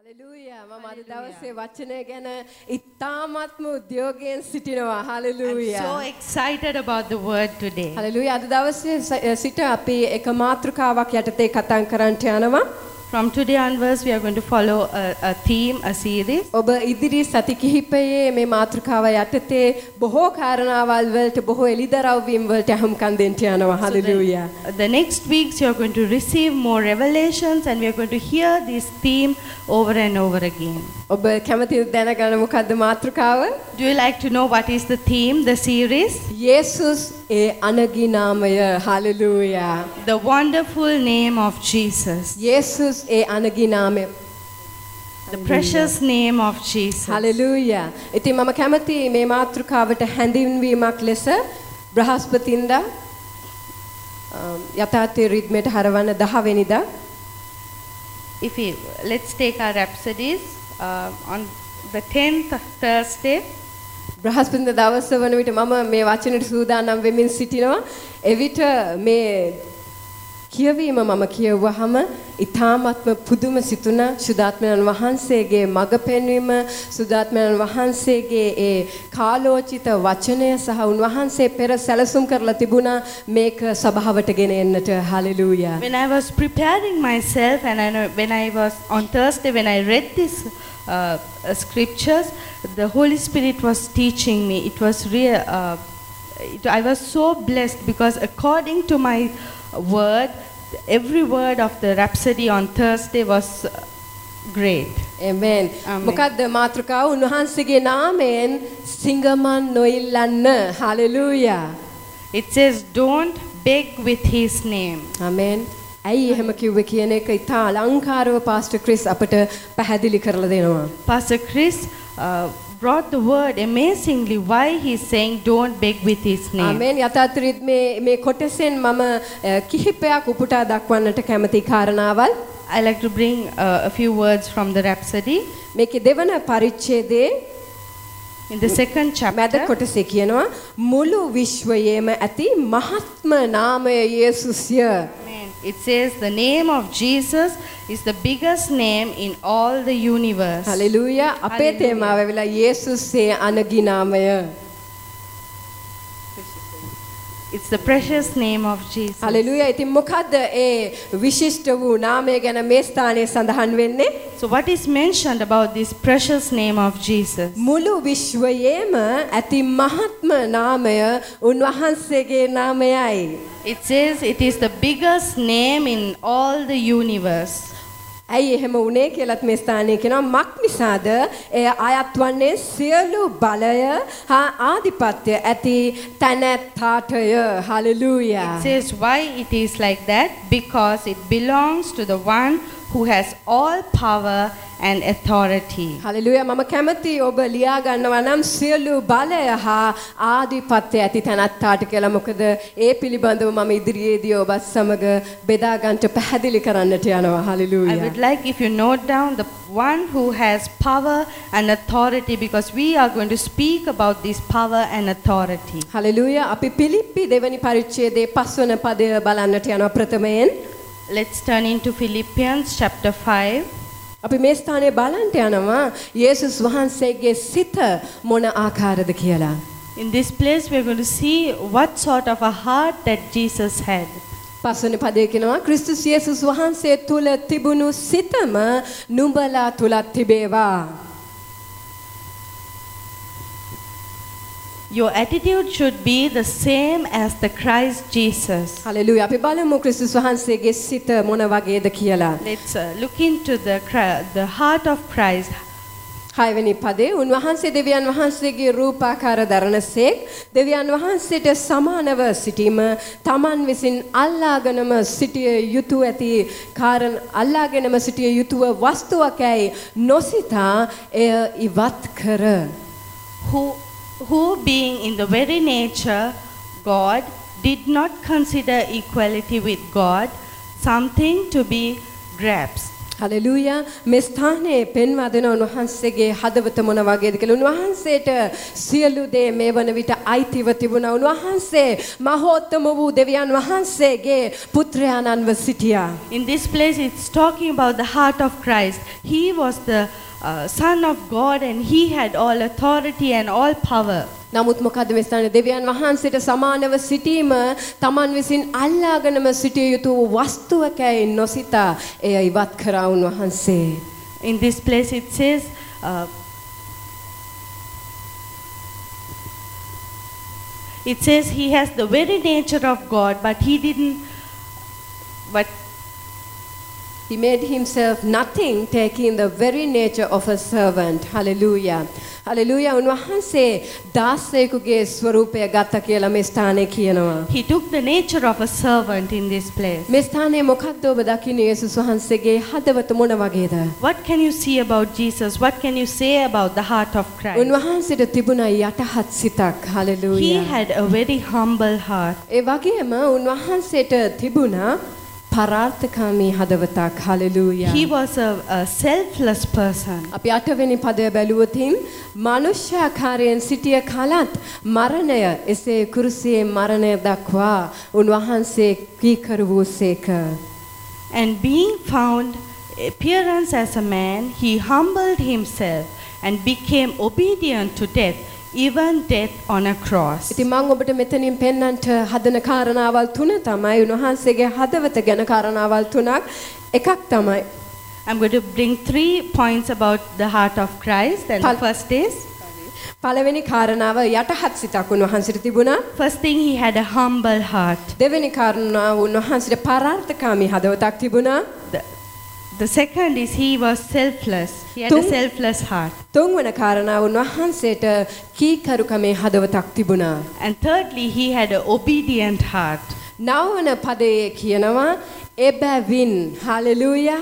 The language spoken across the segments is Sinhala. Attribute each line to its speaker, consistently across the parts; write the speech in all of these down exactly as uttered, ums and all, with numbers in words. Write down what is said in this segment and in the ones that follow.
Speaker 1: Hallelujah. මම අද දවසේ වචනය ගැන ඉතාමත්ම උද්‍යෝගයෙන් සිටිනවා. Hallelujah.
Speaker 2: I'm so excited about the word today.
Speaker 1: Hallelujah. අද දවසේ සිට අපි එක මාතෘකාවක් යටතේ කතා කරන්නට යනවා.
Speaker 2: From today onwards, we are going to follow a, a theme, a series.
Speaker 1: ඔබ ඉදිරි සති කිහිපයේ මේ මාතෘකාව යටතේ බොහෝ කාරණාවල් වලට බොහෝ එළිදරව්වීම් වලට අහුම්කම් දෙන්න යනවා. Hallelujah.
Speaker 2: So the, the next weeks, you are going to receive more revelations, and we are going to hear this theme over and over again.
Speaker 1: ඔබ කැමතිද දැනගන්න මොකද්ද මාතෘකාව?
Speaker 2: Do you like to know what is the theme, the series?
Speaker 1: යේසුස් ඒ අනගි නාමය. Hallelujah.
Speaker 2: The wonderful name of Jesus.
Speaker 1: යේසුස් ඒ අනගි නාමය.
Speaker 2: The precious name of Jesus.
Speaker 1: Hallelujah. ඉතින් මම කැමති මේ මාතෘකාවට හැඳින්වීමක් ලෙස බ්‍රහස්පතින්දා යථාර්ථයේ රිද්මයට හරවන දහ වෙනිදා.
Speaker 2: If we let's take our rhapsodies uh, on the tenth Thursday.
Speaker 1: බ්‍රහස්පතින්දා දවස වන විට මම මේ වචනෙට සූදානම් වෙමින් සිටිනවා. එවිට මේ කියවීම මම කියවුවාම ඊ타ත්ම පුදුම සිතුන සුදාත්මයන් වහන්සේගේ මඟ පෙන්වීම සුදාත්මයන් වහන්සේගේ ඒ කාලෝචිත වචනය සහ උන්වහන්සේ පෙර සැලසුම් කරලා තිබුණා මේක සභාවට ගෙන එන්නට. Hallelujah.
Speaker 2: When I was preparing myself and I know, when I was on Thursday when I read this uh, uh, scriptures, the Holy Spirit was teaching me. It was real. Uh, it, I was so blessed because according to my word, every word of the rhapsody on Thursday was great.
Speaker 1: Amen. මොකද්ද මාතෘකාව? උන්වහන්සේගේ නාමයෙන් සිංගමන් නොඉල්ලන්න. Hallelujah.
Speaker 2: It says don't beg with his name.
Speaker 1: Amen. ඇයි එහෙම කිව්වේ කියන එක ඉතා අලංකාරව පාස්ටර් ක්‍රිස් අපට පැහැදිලි කරලා දෙනවා.
Speaker 2: Pastor Chris uh, brought the word amazingly why he's saying don't beg with his name.
Speaker 1: Amen. යථාර්ථ මේ මේ කොටසෙන් මම කිහිපයක් උපුටා දක්වන්නට කැමති කාරණාවල්.
Speaker 2: I like to bring uh, a few words from the Rhapsody.
Speaker 1: මේකේ දෙවන පරිච්ඡේදයේ
Speaker 2: in the second chapter
Speaker 1: මැද කොටසේ කියනවා මුළු විශ්වයේම ඇති මහත්ම නාමය යේසුස්ය.
Speaker 2: It says the name of Jesus is the biggest name in all the universe.
Speaker 1: Hallelujah. අපේ තේමාව වෙලා යේසුස්ගේ අනගි නාමය.
Speaker 2: It's the precious name of Jesus.
Speaker 1: Hallelujah. ඉතින් මොකද්ද ඒ විශිෂ්ට වූ නාමය ගැන මේ ස්ථානයේ සඳහන් වෙන්නේ?
Speaker 2: So what is mentioned about this precious name of Jesus?
Speaker 1: මුළු විශ්වයේම ඇති මහත්ම නාමය උන්වහන්සේගේ නාමයයි.
Speaker 2: It says it is the biggest name in all the universe.
Speaker 1: ඇයි එහෙම වුනේ කියලාත් මේ ස්ථානයේ කියනවා මක් නිසාද එය අයත් වන්නේ සියලු බලය හා ආධිපත්‍ය ඇති තැනැත්තාටය. Hallelujah.
Speaker 2: It says why it is like that because it belongs to the one who has all power and authority.
Speaker 1: Hallelujah. මම කැමති ඔබ ලියා ගන්නවා නම් සියලු බලය හා ආධිපත්‍ය ඇති තැනැත්තාට කියලා. මොකද ඒ පිළිබඳව මම ඉදිරියේදී ඔබත් සමග බෙදා ගන්නට පැහැදිලි කරන්නට යනවා. Hallelujah.
Speaker 2: I would like if you note down the one who has power and authority because we are going to speak about this power and authority.
Speaker 1: Hallelujah. අපි පිලිප්පි දෙවැනි පරිච්ඡේදයේ පස්වන පදය බලන්නට යනවා ප්‍රථමයෙන්.
Speaker 2: Let's turn into Philippians chapter five.
Speaker 1: අපි මේ ස්ථානයේ බලන්න යනවා යේසුස් වහන්සේගේ සිත මොන ආකාරද කියලා.
Speaker 2: In this place we are going to see what sort of a heart that Jesus had.
Speaker 1: පස්වෙනි පදයේ කියනවා ක්‍රිස්තුස් යේසුස් වහන්සේ තුල තිබුණු සිතම නුඹලා තුලත් තිබේවා.
Speaker 2: Your attitude should be the same as the Christ Jesus.
Speaker 1: Hallelujah. අපි බලමු ක්‍රිස්තුස් වහන්සේගේ සිත මොන වගේද කියලා.
Speaker 2: Let's uh, look into the the heart of Christ.
Speaker 1: හයවෙනි පදේ උන්වහන්සේ දෙවියන් වහන්සේගේ රූපාකාර දරනසේක් දෙවියන් වහන්සේට සමානව සිටීම තමන් විසින් අල්ලාගෙනම සිටිය යුතු ඇති කාරණ අල්ලාගෙනම සිටිය යුතුව වස්තුවකයි නොසිතා එය ඉවත් කර.
Speaker 2: Who who being in the very nature God did not consider equality with God something to be grasped.
Speaker 1: Hallelujah. මේ ස්ථානයේ පෙන්වා දෙන උන්වහන්සේගේ හදවත මොන වගේද කියලා. උන්වහන්සේට සියලු දේ මේ වන විට අයිතිව තිබුණා. උන්වහන්සේ මහෝත්තම වූ දෙවියන් වහන්සේගේ පුත්‍රයාණන්ව සිටියා.
Speaker 2: In this place it's talking about the heart of Christ. He was the uh, Son of God and he had all authority and all power.
Speaker 1: නමුත් මොකද මේ ස්ථානයේ දෙවියන් වහන්සේට සමානව සිටීම තමන් විසින් අල්ලාගෙනම සිටිය යුතු වස්තුවකයි නොසිතා එය ඉවත් කරා උන්වහන්සේ.
Speaker 2: In this place it says uh, it says he has the very nature of God, but he didn't but
Speaker 1: he made himself nothing, taking the very nature of a servant. Hallelujah. Hallelujah. උන්වහන්සේ දාසයෙකුගේ ස්වරූපය ගත්ත කියලා මේ ස්ථානයේ කියනවා.
Speaker 2: He took the nature of a servant in this place.
Speaker 1: මේ ස්ථානයේ මොකක්ද ඔබ දකින්නේ යේසුස් වහන්සේගේ හදවත මොන වගේද?
Speaker 2: What can you see about Jesus? What can you say about the heart of Christ?
Speaker 1: උන්වහන්සේට තිබුණා යටහත් සිතක්.
Speaker 2: He
Speaker 1: Hallelujah.
Speaker 2: had a very humble heart.
Speaker 1: ඒ වගේම උන්වහන්සේට තිබුණා පරාර්ථකාමී හදවතක්. Hallelujah.
Speaker 2: He was a, a selfless person.
Speaker 1: අපි අටවෙනි පදය බැලුවොතින් මනුෂ්‍යාකාරයෙන් සිටිය කලත් මරණය එසේ කුරුසියේ මරණය දක්වා උන්වහන්සේ කීකරු වූසේක.
Speaker 2: And being found appearance as a man, he humbled himself and became obedient to death, even death on a cross.
Speaker 1: ඉතින් මම ඔබට මෙතනින් පෙන්වන්නට හදන කාරණාවල් තුන තමයි උන්වහන්සේගේ හදවත ගැන කාරණාවල් තුනක්. එකක් තමයි
Speaker 2: I'm going to bring three points about the heart of Christ. And the
Speaker 1: Pal-
Speaker 2: first is,
Speaker 1: පළවෙනි කාරණාව යටහත් සිතක් උන්වහන්සේට තිබුණා.
Speaker 2: first thing, he had a humble heart.
Speaker 1: දෙවෙනි කාරණාව උන්වහන්සේට පරාර්ථකාමී හදවතක් තිබුණා.
Speaker 2: The, the second is he was selfless. He had a
Speaker 1: Tum-
Speaker 2: selfless heart.
Speaker 1: තුන්වන කාරණාව උන්වහන්සේට කීකරුකමේ හදවතක් තිබුණා.
Speaker 2: And thirdly, he had an obedient heart.
Speaker 1: නවවන පදයේ කියනවා එබැවින්. Hallelujah.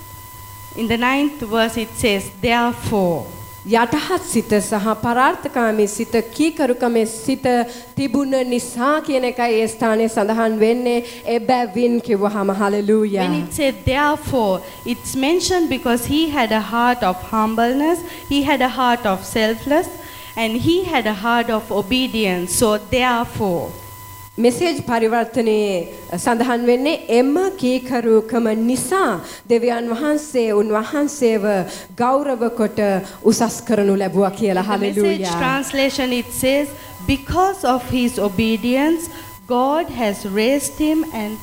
Speaker 2: In the ninth verse it says, therefore.
Speaker 1: යටහත් සිත සහ පරාර්ථකාමී සිත කීකරුකමේ සිත තිබුණ නිසා කියන එකයි ඒ ස්ථානයේ සඳහන් වෙන්නේ. එබැවින් කිව්වහම hallelujah.
Speaker 2: When it said therefore, it's mentioned because he had a heart of humbleness, he had a heart of selfless, and he had a heart of obedience. So therefore,
Speaker 1: message පරිවර්තනයේ සඳහන් වෙන්නේ එම කීකරුකම නිසා දෙවියන් වහන්සේ උන්වහන්සේව ගෞරව කොට උසස් කරනු ලැබුවා කියලා.
Speaker 2: the message
Speaker 1: hallelujah.
Speaker 2: translation it says, because of his obedience, God has raised him and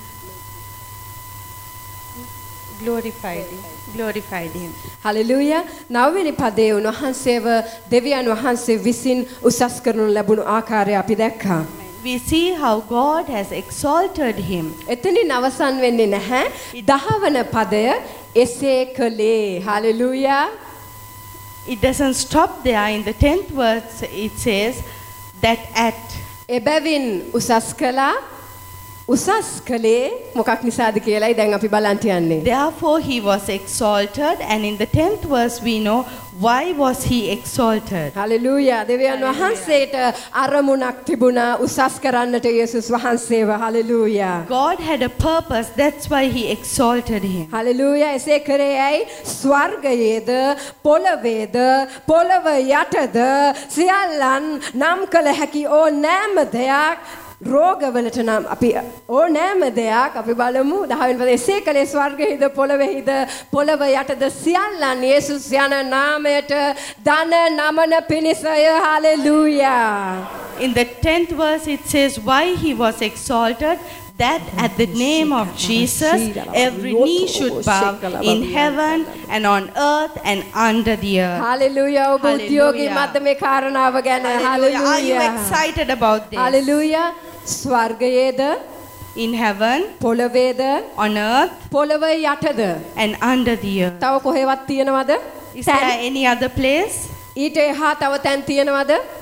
Speaker 2: glorified him. Glorified him.
Speaker 1: hallelujah. නවවෙනි පදයේ උන්වහන්සේව දෙවියන් වහන්සේ විසින් උසස් කරනු ලැබුණු ආකාරය අපි දැක්කා.
Speaker 2: We see how God has exalted him.
Speaker 1: එතනින් අවසන් වෙන්නේ නැහැ. දහවන පදය එසේ කළේ. hallelujah.
Speaker 2: It doesn't stop there. In the tenth verse it says that at.
Speaker 1: එබැවින් උසස් කළා. උසස් කළේ මොකක් නිසාද කියලායි දැන් අපි බලන්න යන්නේ.
Speaker 2: Therefore he was exalted, and in the tenth verse we know why was he exalted.
Speaker 1: hallelujah. දෙවියන් වහන්සේට අරමුණක් තිබුණා උසස් කරන්නට යේසුස් වහන්සේව. hallelujah.
Speaker 2: God had a purpose, that's why he exalted him.
Speaker 1: hallelujah. එසේ කරේ ඇයි? ස්වර්ගයේද පොළවේද පොළව යටද සියල්ලන් නම් කළ හැකි ඕනෑම දෙයක් රෝගවලට නම් අපි ඕනෑම දෙයක් අපි බලමු. දහවෙනි පදයේ එසේ කළේ ස්වර්ගයේද පොළවේද පොළව යටද සියල්ලන් යේසුස් යන නාමයට දන නමන පිණිසය. hallelujah.
Speaker 2: In the tenth verse it says why he was exalted, that at the name of Jesus every knee should bow in heaven and on earth and under the earth.
Speaker 1: hallelujah. ඔබ උද්‍යෝගී මත මේ කාරණාව ගැන.
Speaker 2: Hallelujah. Are you
Speaker 1: hallelujah.
Speaker 2: excited about this?
Speaker 1: hallelujah. ස්වර්ගයේද
Speaker 2: In heaven,
Speaker 1: පොළවේද
Speaker 2: on earth
Speaker 1: පොළව යටද
Speaker 2: and under the earth.
Speaker 1: තව කොහෙවත් තියනවද?
Speaker 2: Is there any other place?
Speaker 1: ඊට එහා තව තැන් තියනවද?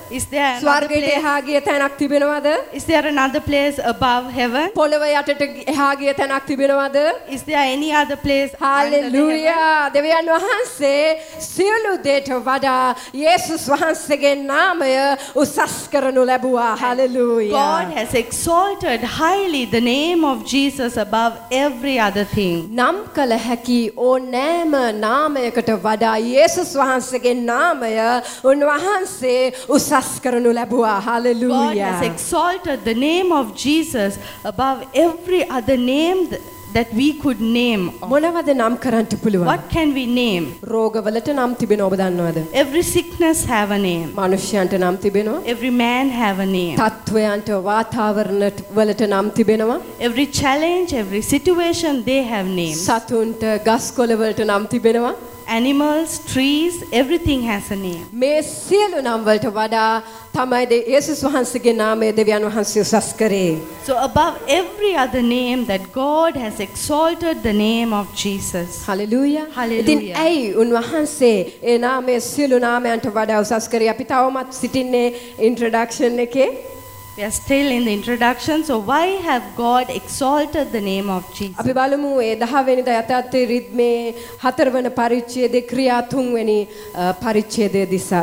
Speaker 2: Is there another
Speaker 1: ස්වර්ගයට
Speaker 2: place?
Speaker 1: එහා ගිය තැනක් තිබෙනවද?
Speaker 2: Is there another place above heaven?
Speaker 1: පොළව යටට එහා ගිය තැනක් තිබෙනවද?
Speaker 2: Is there any other place under the heaven?
Speaker 1: Hallelujah. දෙවියන් වහන්සේ සියලු දේට වඩා යේසුස් වහන්සේගේ නාමය උසස් කරනු ලැබුවා. Hallelujah.
Speaker 2: God has exalted highly the name of Jesus above every other thing.
Speaker 1: නම් කළ හැකි ඕනෑම නාමයකට වඩා යේසුස් වහන්සේගේ නාමය උන්වහන්සේ උසස් කරනු ලැබුවා.
Speaker 2: God
Speaker 1: hallelujah.
Speaker 2: has exalted the name of Jesus above every other name th- that we could name.
Speaker 1: මොනවද නම් කරන්න පුළුවන්?
Speaker 2: What can we name?
Speaker 1: රෝගවලට නම් තිබෙනව ඔබ දන්නවද?
Speaker 2: Every sickness have a name.
Speaker 1: මනුෂ්‍යයන්ට නම් තිබෙනවා.
Speaker 2: Every man have a name.
Speaker 1: තත්වයන්ට වාතාවරණ වලට නම් තිබෙනවා.
Speaker 2: Every challenge, every situation, they have names.
Speaker 1: සතුන්ට ගස්කොළ වලට නම් තිබෙනවා.
Speaker 2: Animals, trees, everything has a name.
Speaker 1: මේ සියලු නම් වලට වඩා තමයි දේ යේසුස් වහන්සේගේ නාමය දෙවියන් වහන්සේ උසස් කරේ.
Speaker 2: So above every other name that God has exalted the name of Jesus.
Speaker 1: Hallelujah.
Speaker 2: Hallelujah.
Speaker 1: ඉතින් ඇයි උන්වහන්සේ ඒ නාමය සියලු නාමයන්ට වඩා උසස් කරේ? අපි තවමත් සිටින්නේ ඉන්ට්‍රොඩක්ෂන් එකේ.
Speaker 2: We are still in the introduction. So why have God exalted the name of Jesus?
Speaker 1: අපි බලමු ඒ දහ වෙනිදා යථාර්ථයේ රිද්මේ හතරවන පරිච්ඡේදයේ ක්‍රියා තුන් වෙනි අ, පරිච්ඡේදය දිසා.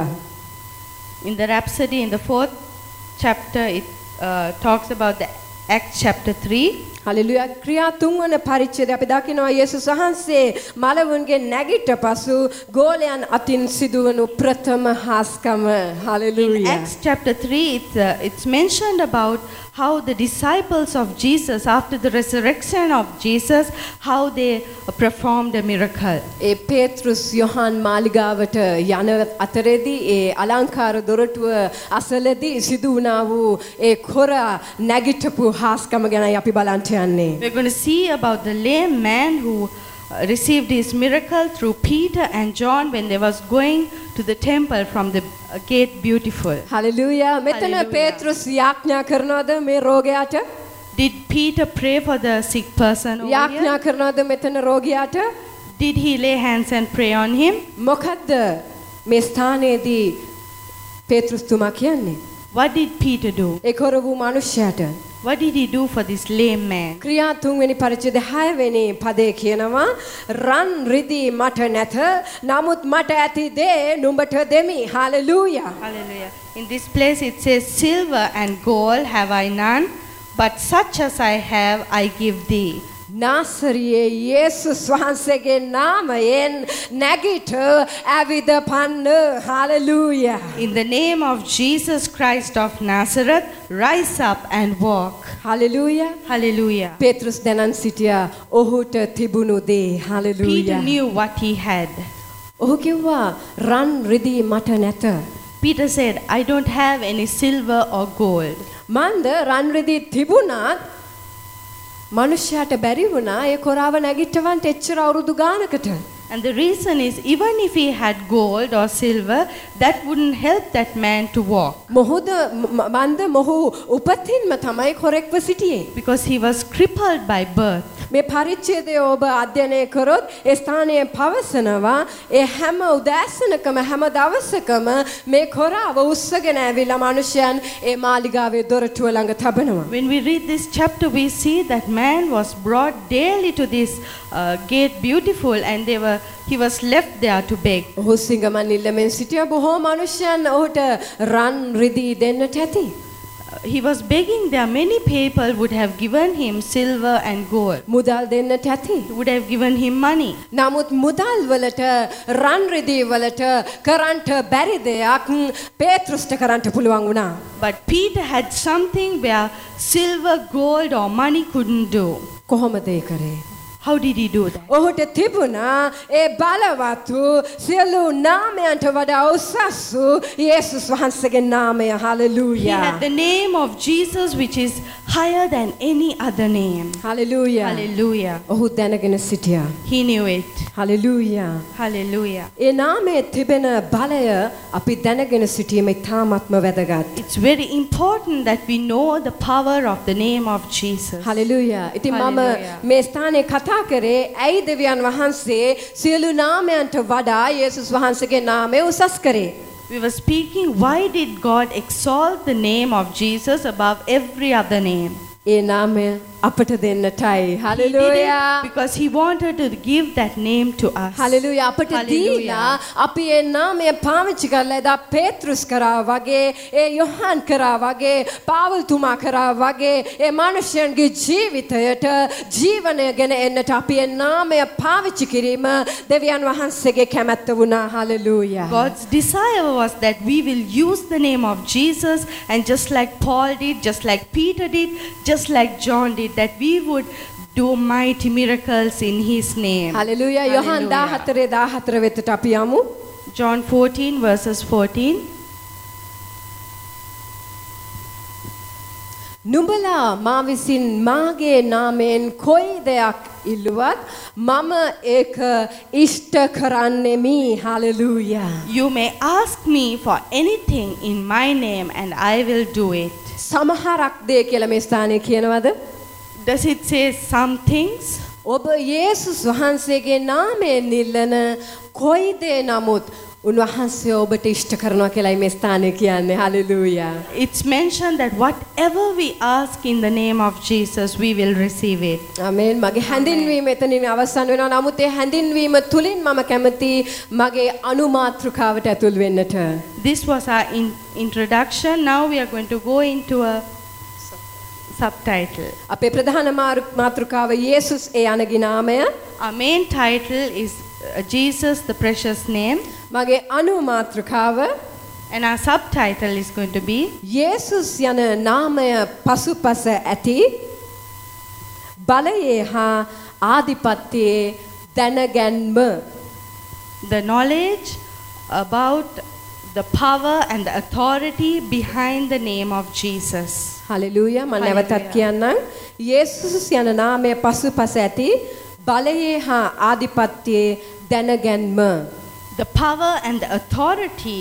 Speaker 2: In the Rhapsody, in the fourth chapter, it uh, talks about the Acts chapter three.
Speaker 1: Hallelujah. ක්‍රියා තුන් වන පරිච්ඡේදය අපි දකිනවා යේසුස් වහන්සේ මලවුන්ගේ නැගිට පසු ගෝලයන් අතින් සිදුවනු ප්‍රථම හාස්කම.
Speaker 2: In
Speaker 1: hallelujah.
Speaker 2: Acts chapter three, it's, uh, it's mentioned about how the disciples of Jesus, after the resurrection of Jesus, how they uh, performed a miracle.
Speaker 1: ඒ පේත්‍රුස් යොහන් මාලිගාවට යන අතරේදී ඒ අලංකාර දොරටුව අසලදී සිදු වුණා වූ ඒ කොර නැගිටපු හාස්කම ගැනයි අපි බලන්න යන්නේ.
Speaker 2: We're going to see about the lame man who uh, received his miracle through Peter and John when they was going to the temple from the uh, gate beautiful.
Speaker 1: Hallelujah. මෙතන
Speaker 2: Hallelujah.
Speaker 1: පේත්‍රුස් යාඥා කරනවද මේ රෝගයාට?
Speaker 2: Did Peter pray for the sick person over
Speaker 1: යාඥා
Speaker 2: here?
Speaker 1: කරනවද මෙතන රෝගයාට?
Speaker 2: Did he lay hands and pray on him?
Speaker 1: මොකද්ද මේ ස්ථානයේදී පේත්‍රුස් තුමා කියන්නේ?
Speaker 2: What did Peter do?
Speaker 1: ඒ කොර වූ මිනිසයාට
Speaker 2: What did he do for this lame man?
Speaker 1: ක්‍රියා තුන් වෙනි පරිච්ඡේද හය වෙනි පදේ කියනවා රන් රිදී මට නැත නමුත් මට ඇති දේ නුඹට දෙමි. Hallelujah.
Speaker 2: Hallelujah. In this place it says, silver and gold have I none, but such as I have I give thee. නාසරියේ යේසුස් වහන්සේගේ නාමයෙන් නැගිට ඇවිද පන්න. Hallelujah. In the name of Jesus Christ of Nazareth, rise up and walk.
Speaker 1: Hallelujah.
Speaker 2: Hallelujah.
Speaker 1: පේත්‍රුස් දැනන් සිටියා ඔහුට තිබුණු දේ. Hallelujah.
Speaker 2: Peter knew what he had.
Speaker 1: ඔහු කිව්වා රන් රිදී මට නැත.
Speaker 2: Peter said, I don't have any silver or gold.
Speaker 1: මන්ද රන් රිදී තිබුණත් මනුෂ්‍යයාට බැරි වුණා ඒ කොරාව නැගිටවන්න එච්චර අවුරුදු ගානකට.
Speaker 2: And the reason is, even if he had gold or silver, that wouldn't help that man to walk.
Speaker 1: මොහුද මන්ද මොහු උපතින්ම තමයි කොරෙක්ව සිටියේ.
Speaker 2: Because he was crippled by birth.
Speaker 1: මේ පරිච්ඡේදය ඔබ අධ්‍යයනය කරොත් ඒ ස්ථානයේ පවසනවා ඒ හැම උදෑසනකම හැම දවසකම මේ කොරාව උස්සගෙන ඇවිල්ලා මිනිසයන් ඒ මාලිගාවේ දොරටුව ළඟ තබනවා.
Speaker 2: When we read this chapter, we see that man was brought daily to this uh, gate beautiful, and they were he was left there to beg.
Speaker 1: ඔහු සිංගමන් ඉල්ලමින් සිටියා බොහෝ මිනිසයන් ඔහුට රන් රිදී දෙන්නට ඇති.
Speaker 2: He was begging there. Many people would have given him silver and gold.
Speaker 1: මුදල් දෙන්නට ඇති.
Speaker 2: Would have given him money.
Speaker 1: නමුත් මුදල් වලට රන් රිදී වලට කරන්ට බැරි දෙයක් පේත්‍රුස්ට කරන්ට පුළුවන් වුණා.
Speaker 2: But Peter had something where silver, gold or money couldn't do.
Speaker 1: කොහොමද ඒ කරේ?
Speaker 2: How did he do that?
Speaker 1: ඔහුට තිබුණා ඒ බලවත්තු සියලු නාමයන්ට වඩා උසස් යේසුස් වහන්සේගේ නාමය.
Speaker 2: He
Speaker 1: hallelujah.
Speaker 2: had the name of Jesus, which is higher than any other name.
Speaker 1: Hallelujah.
Speaker 2: Hallelujah.
Speaker 1: ඔහු දැනගෙන සිටියා.
Speaker 2: He knew it.
Speaker 1: Hallelujah.
Speaker 2: Hallelujah.
Speaker 1: ඒ නාමයේ තිබෙන බලය අපි දැනගෙන සිටීම ඉතාමත්ම වැදගත්.
Speaker 2: It's very important that we know the power of the name of Jesus.
Speaker 1: Hallelujah. ඉතින් මම
Speaker 2: Hallelujah.
Speaker 1: මේ ස්ථානයේ කතා කරේ ඇයි දෙවියන් වහන්සේ සියලු නාමයන්ට වඩා යේසුස් වහන්සේගේ නාමය උසස් කරේ?
Speaker 2: we were speaking, why did God exalt the name of Jesus above every other name?
Speaker 1: ඒ නාමය අපට දෙන්නටයි.
Speaker 2: He did
Speaker 1: hallelujah.
Speaker 2: it because he wanted to give that name to us.
Speaker 1: Hallelujah අපට
Speaker 2: Hallelujah.
Speaker 1: දීලා අපි ඒ නාමය පාවිච්චි කරලා එදා පේත්‍රුස් කරා වගේ ඒ යොහාන් කරා වගේ පාවුල් තුමා කරා වගේ ඒ මිනිසයන්ගේ ජීවිතයට ජීවනය ගෙන එන්නට අපි ඒ නාමය පාවිච්චි කිරීම දෙවියන් වහන්සේගේ කැමැත්ත වුණා. Hallelujah.
Speaker 2: God's desire was that we will use the name of Jesus, and just like Paul did, just like Peter did, just like John did, that we would do mighty miracles in his name.
Speaker 1: හලෙලූයා. යොහාන්
Speaker 2: Hallelujah.
Speaker 1: දාහතර දාහතර වෙතට අපි යමු.
Speaker 2: John fourteen verses fourteen.
Speaker 1: නුඹලා මා විසින් මාගේ නාමයෙන් කොයි දෙයක් ඉල්ලුවත් මම ඒක ඉෂ්ට කරන්නෙමි. හලෙලූයා.
Speaker 2: You may ask me for anything in my name, and I will do it.
Speaker 1: සමහරක් දේ කියලා මේ ස්ථානයේ කියනවද?
Speaker 2: Does it say some things?
Speaker 1: ඔබ යේසුස් වහන්සේගේ නාමයෙන් ඉල්ලන කොයි දේ නමුත් උන්වහන්සේ ඔබට ඉෂ්ට කරනවා කියලායි මේ ස්ථානයේ කියන්නේ. හලෙලූයා.
Speaker 2: It's mentioned that whatever we ask in the name of Jesus, we will receive it.
Speaker 1: ආමේන්. මගේ හැඳින්වීම එතනින් අවසන් වෙනවා. නමුත් ඒ හැඳින්වීම තුලින් මම කැමති මගේ අනුමාත්‍රකාවට ඇතුල් වෙන්නට.
Speaker 2: This was our in introduction. Now we are going to go into a subtitle.
Speaker 1: අපේ ප්‍රධාන මාතෘකාව යේසුස් ඒ අනගේ නාමය.
Speaker 2: Our main title is uh, Jesus, the precious name.
Speaker 1: මගේ අනුමාත්‍රකාව
Speaker 2: And our subtitle is going to be
Speaker 1: යේසුස් යන නාමය පසුපස ඇති බලයේ හා ආධිපත්‍යයේ දැනගැන්ම.
Speaker 2: the knowledge about the power and the authority behind the name of Jesus.
Speaker 1: හලෙලූයා. මම නැවතත් කියන්නම්. යේසුස් යන නාමය පසුපස ඇති බලයේ හා ආධිපත්‍යයේ දැනගැන්ම.
Speaker 2: The power and the authority,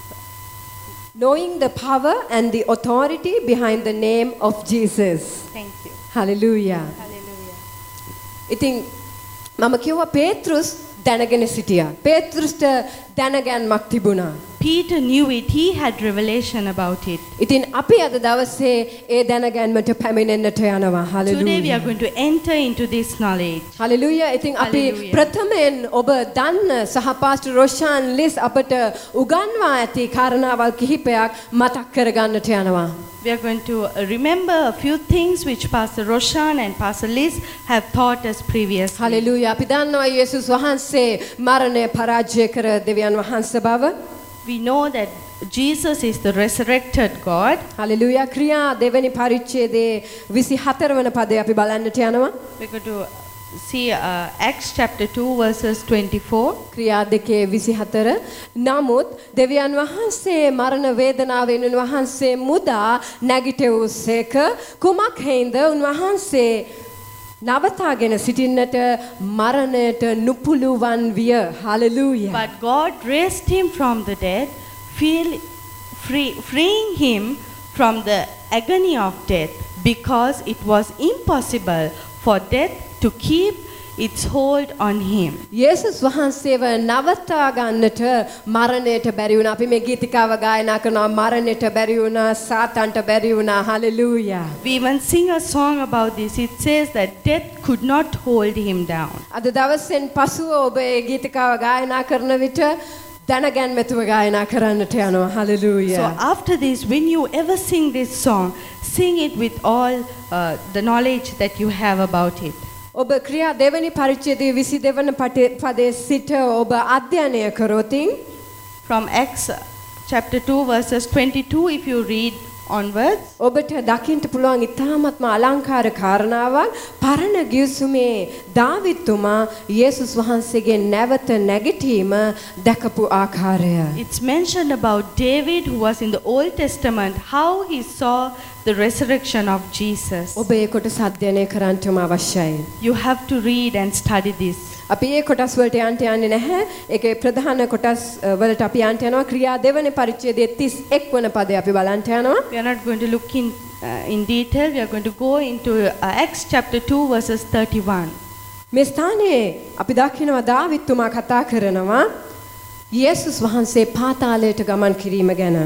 Speaker 1: Knowing the power and the authority behind the name of Jesus.
Speaker 2: thank you.
Speaker 1: Hallelujah.
Speaker 2: Hallelujah.
Speaker 1: ඉතින් මම කිව්වා පේත්‍රුස් දැනගෙන සිටියා. පේත්‍රුස්ට දැනගැන්මක් තිබුණා.
Speaker 2: Peter knew it, he had revelation about it.
Speaker 1: ඉතින් අපි අද දවසේ ඒ දැනගැන්මට පැමිණෙන්නට යනවා.
Speaker 2: Today we
Speaker 1: හලෙලූයා.
Speaker 2: are going to enter into this knowledge.
Speaker 1: හලෙලූයා. ඉතින් අපි
Speaker 2: Hallelujah.
Speaker 1: ප්‍රථමයෙන් ඔබ දන්න සහ පාස්ටර් රොෂාන් ලිස් අපට උගන්වා ඇති කාරණාවල් කිහිපයක් මතක් කරගන්නට යනවා.
Speaker 2: We are going to remember a few things which Pastor Roshan and Pastor Liz have taught us previously.
Speaker 1: හලෙලූයා. අපි දන්නවා යේසුස් වහන්සේ මරණය පරාජය කර දෙවියන් වහන්සේ බව.
Speaker 2: We know that Jesus is the resurrected God.
Speaker 1: හලෙලූයා. ක්‍රියා දෙවෙනි පරිච්ඡේදයේ විසිහතර වන පදේ අපි බලන්නට යනවා.
Speaker 2: We're going to see uh, Acts chapter two verses twenty-four.
Speaker 1: ක්‍රියා දෙකේ විසිහතර. නමුත් දෙවියන් වහන්සේ මරණ වේදනාවෙන් උන්වහන්සේ මුදා නැගිටවූසේක කුමක් හේඳ උන්වහන්සේ නවතාගෙන සිටින්නට මරණයට නුපුළුවන් විය. හලෙලූයා.
Speaker 2: But God raised him from the dead, feel, free, freeing him from the agony of death, because it was impossible for death to keep its hold on him.
Speaker 1: යේසුස් වහන්සේව නවතා ගන්නට මරණයට බැරි වුණා. අපි මේ ගීතිකාව ගායනා කරනවා මරණයට බැරි වුණා, සාතන්ට බැරි වුණා. හලෙලූයා.
Speaker 2: We even sing a song about this. It says that death could not hold him down.
Speaker 1: අද දවසෙන් පසුව ඔබ ඒ ගීතිකාව ගායනා කරන විට දැනගැන්මතුව ගායනා කරන්නට යනවා.
Speaker 2: So
Speaker 1: හලෙලූයා.
Speaker 2: after this, when you ever sing this song, sing it with all uh, the knowledge that you have about it.
Speaker 1: ඔබ ක්‍රියා දෙවෙනි පරිච්ඡේදයේ විසිදෙවන වන පදයේ සිට ඔබ අධ්‍යයනය කරොතින්
Speaker 2: From Acts uh, chapter two verses twenty-two, if you read onwards,
Speaker 1: ඔබට දකින්න පුළුවන් ඉතාමත්ම අලංකාර කාරණාවක් පරණ ගිවිසුමේ දාවිත්තුමා යේසුස් වහන්සේගේ නැවත නැගිටීම දැකපු ආකාරය.
Speaker 2: it's mentioned about David, who was in the Old Testament, how he saw the resurrection of Jesus.
Speaker 1: ඔබ ඒ කොටස අධ්‍යයනය කරන්නම අවශ්‍යයි.
Speaker 2: You have to read and study this.
Speaker 1: අපි ඒ කොටස් වලට යන්න යන්නේ නැහැ. ඒකේ ප්‍රධාන කොටස් අ, වලට අපි යන්න යනවා. ක්‍රියා දෙවෙනි පරිච්ඡේදයේ තිස් එක් වන පදේ අපි බලන්න යනවා.
Speaker 2: We are not going to look in uh, in detail. We are going to go into uh, Acts chapter two verses thirty-one.
Speaker 1: මේ ස්ථානයේ අපි දකිනවා දාවිත්තුමා කතා කරනවා යේසුස් වහන්සේ පාතාලයට ගමන් කිරීම ගැන.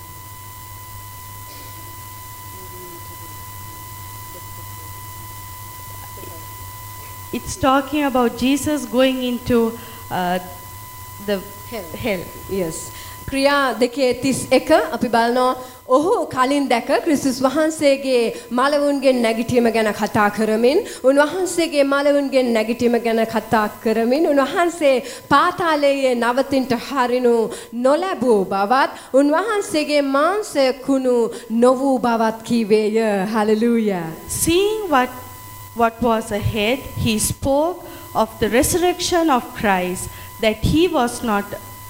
Speaker 2: It's talking about Jesus going into uh, the
Speaker 1: hell.
Speaker 2: hell.
Speaker 1: Yes. ක්‍රියා දෙකේ තිස් එක අපි බලනවා ඔහු කලින් දැක ක්‍රිස්තුස් වහන්සේගේ මලවුන්ගෙන් නැගිටීම ගැන කතා කරමින් උන්වහන්සේගේ මලවුන්ගෙන් නැගිටීම ගැන කතා කරමින් උන්වහන්සේ පාතාලයේ නවතින්ට හරිනු නොලැබූ බවත් උන්වහන්සේගේ මාංශය කුණු නොවූ බවත් කීවේය. Hallelujah.
Speaker 2: Seeing what what was ahead, he spoke of the resurrection of Christ, that he was not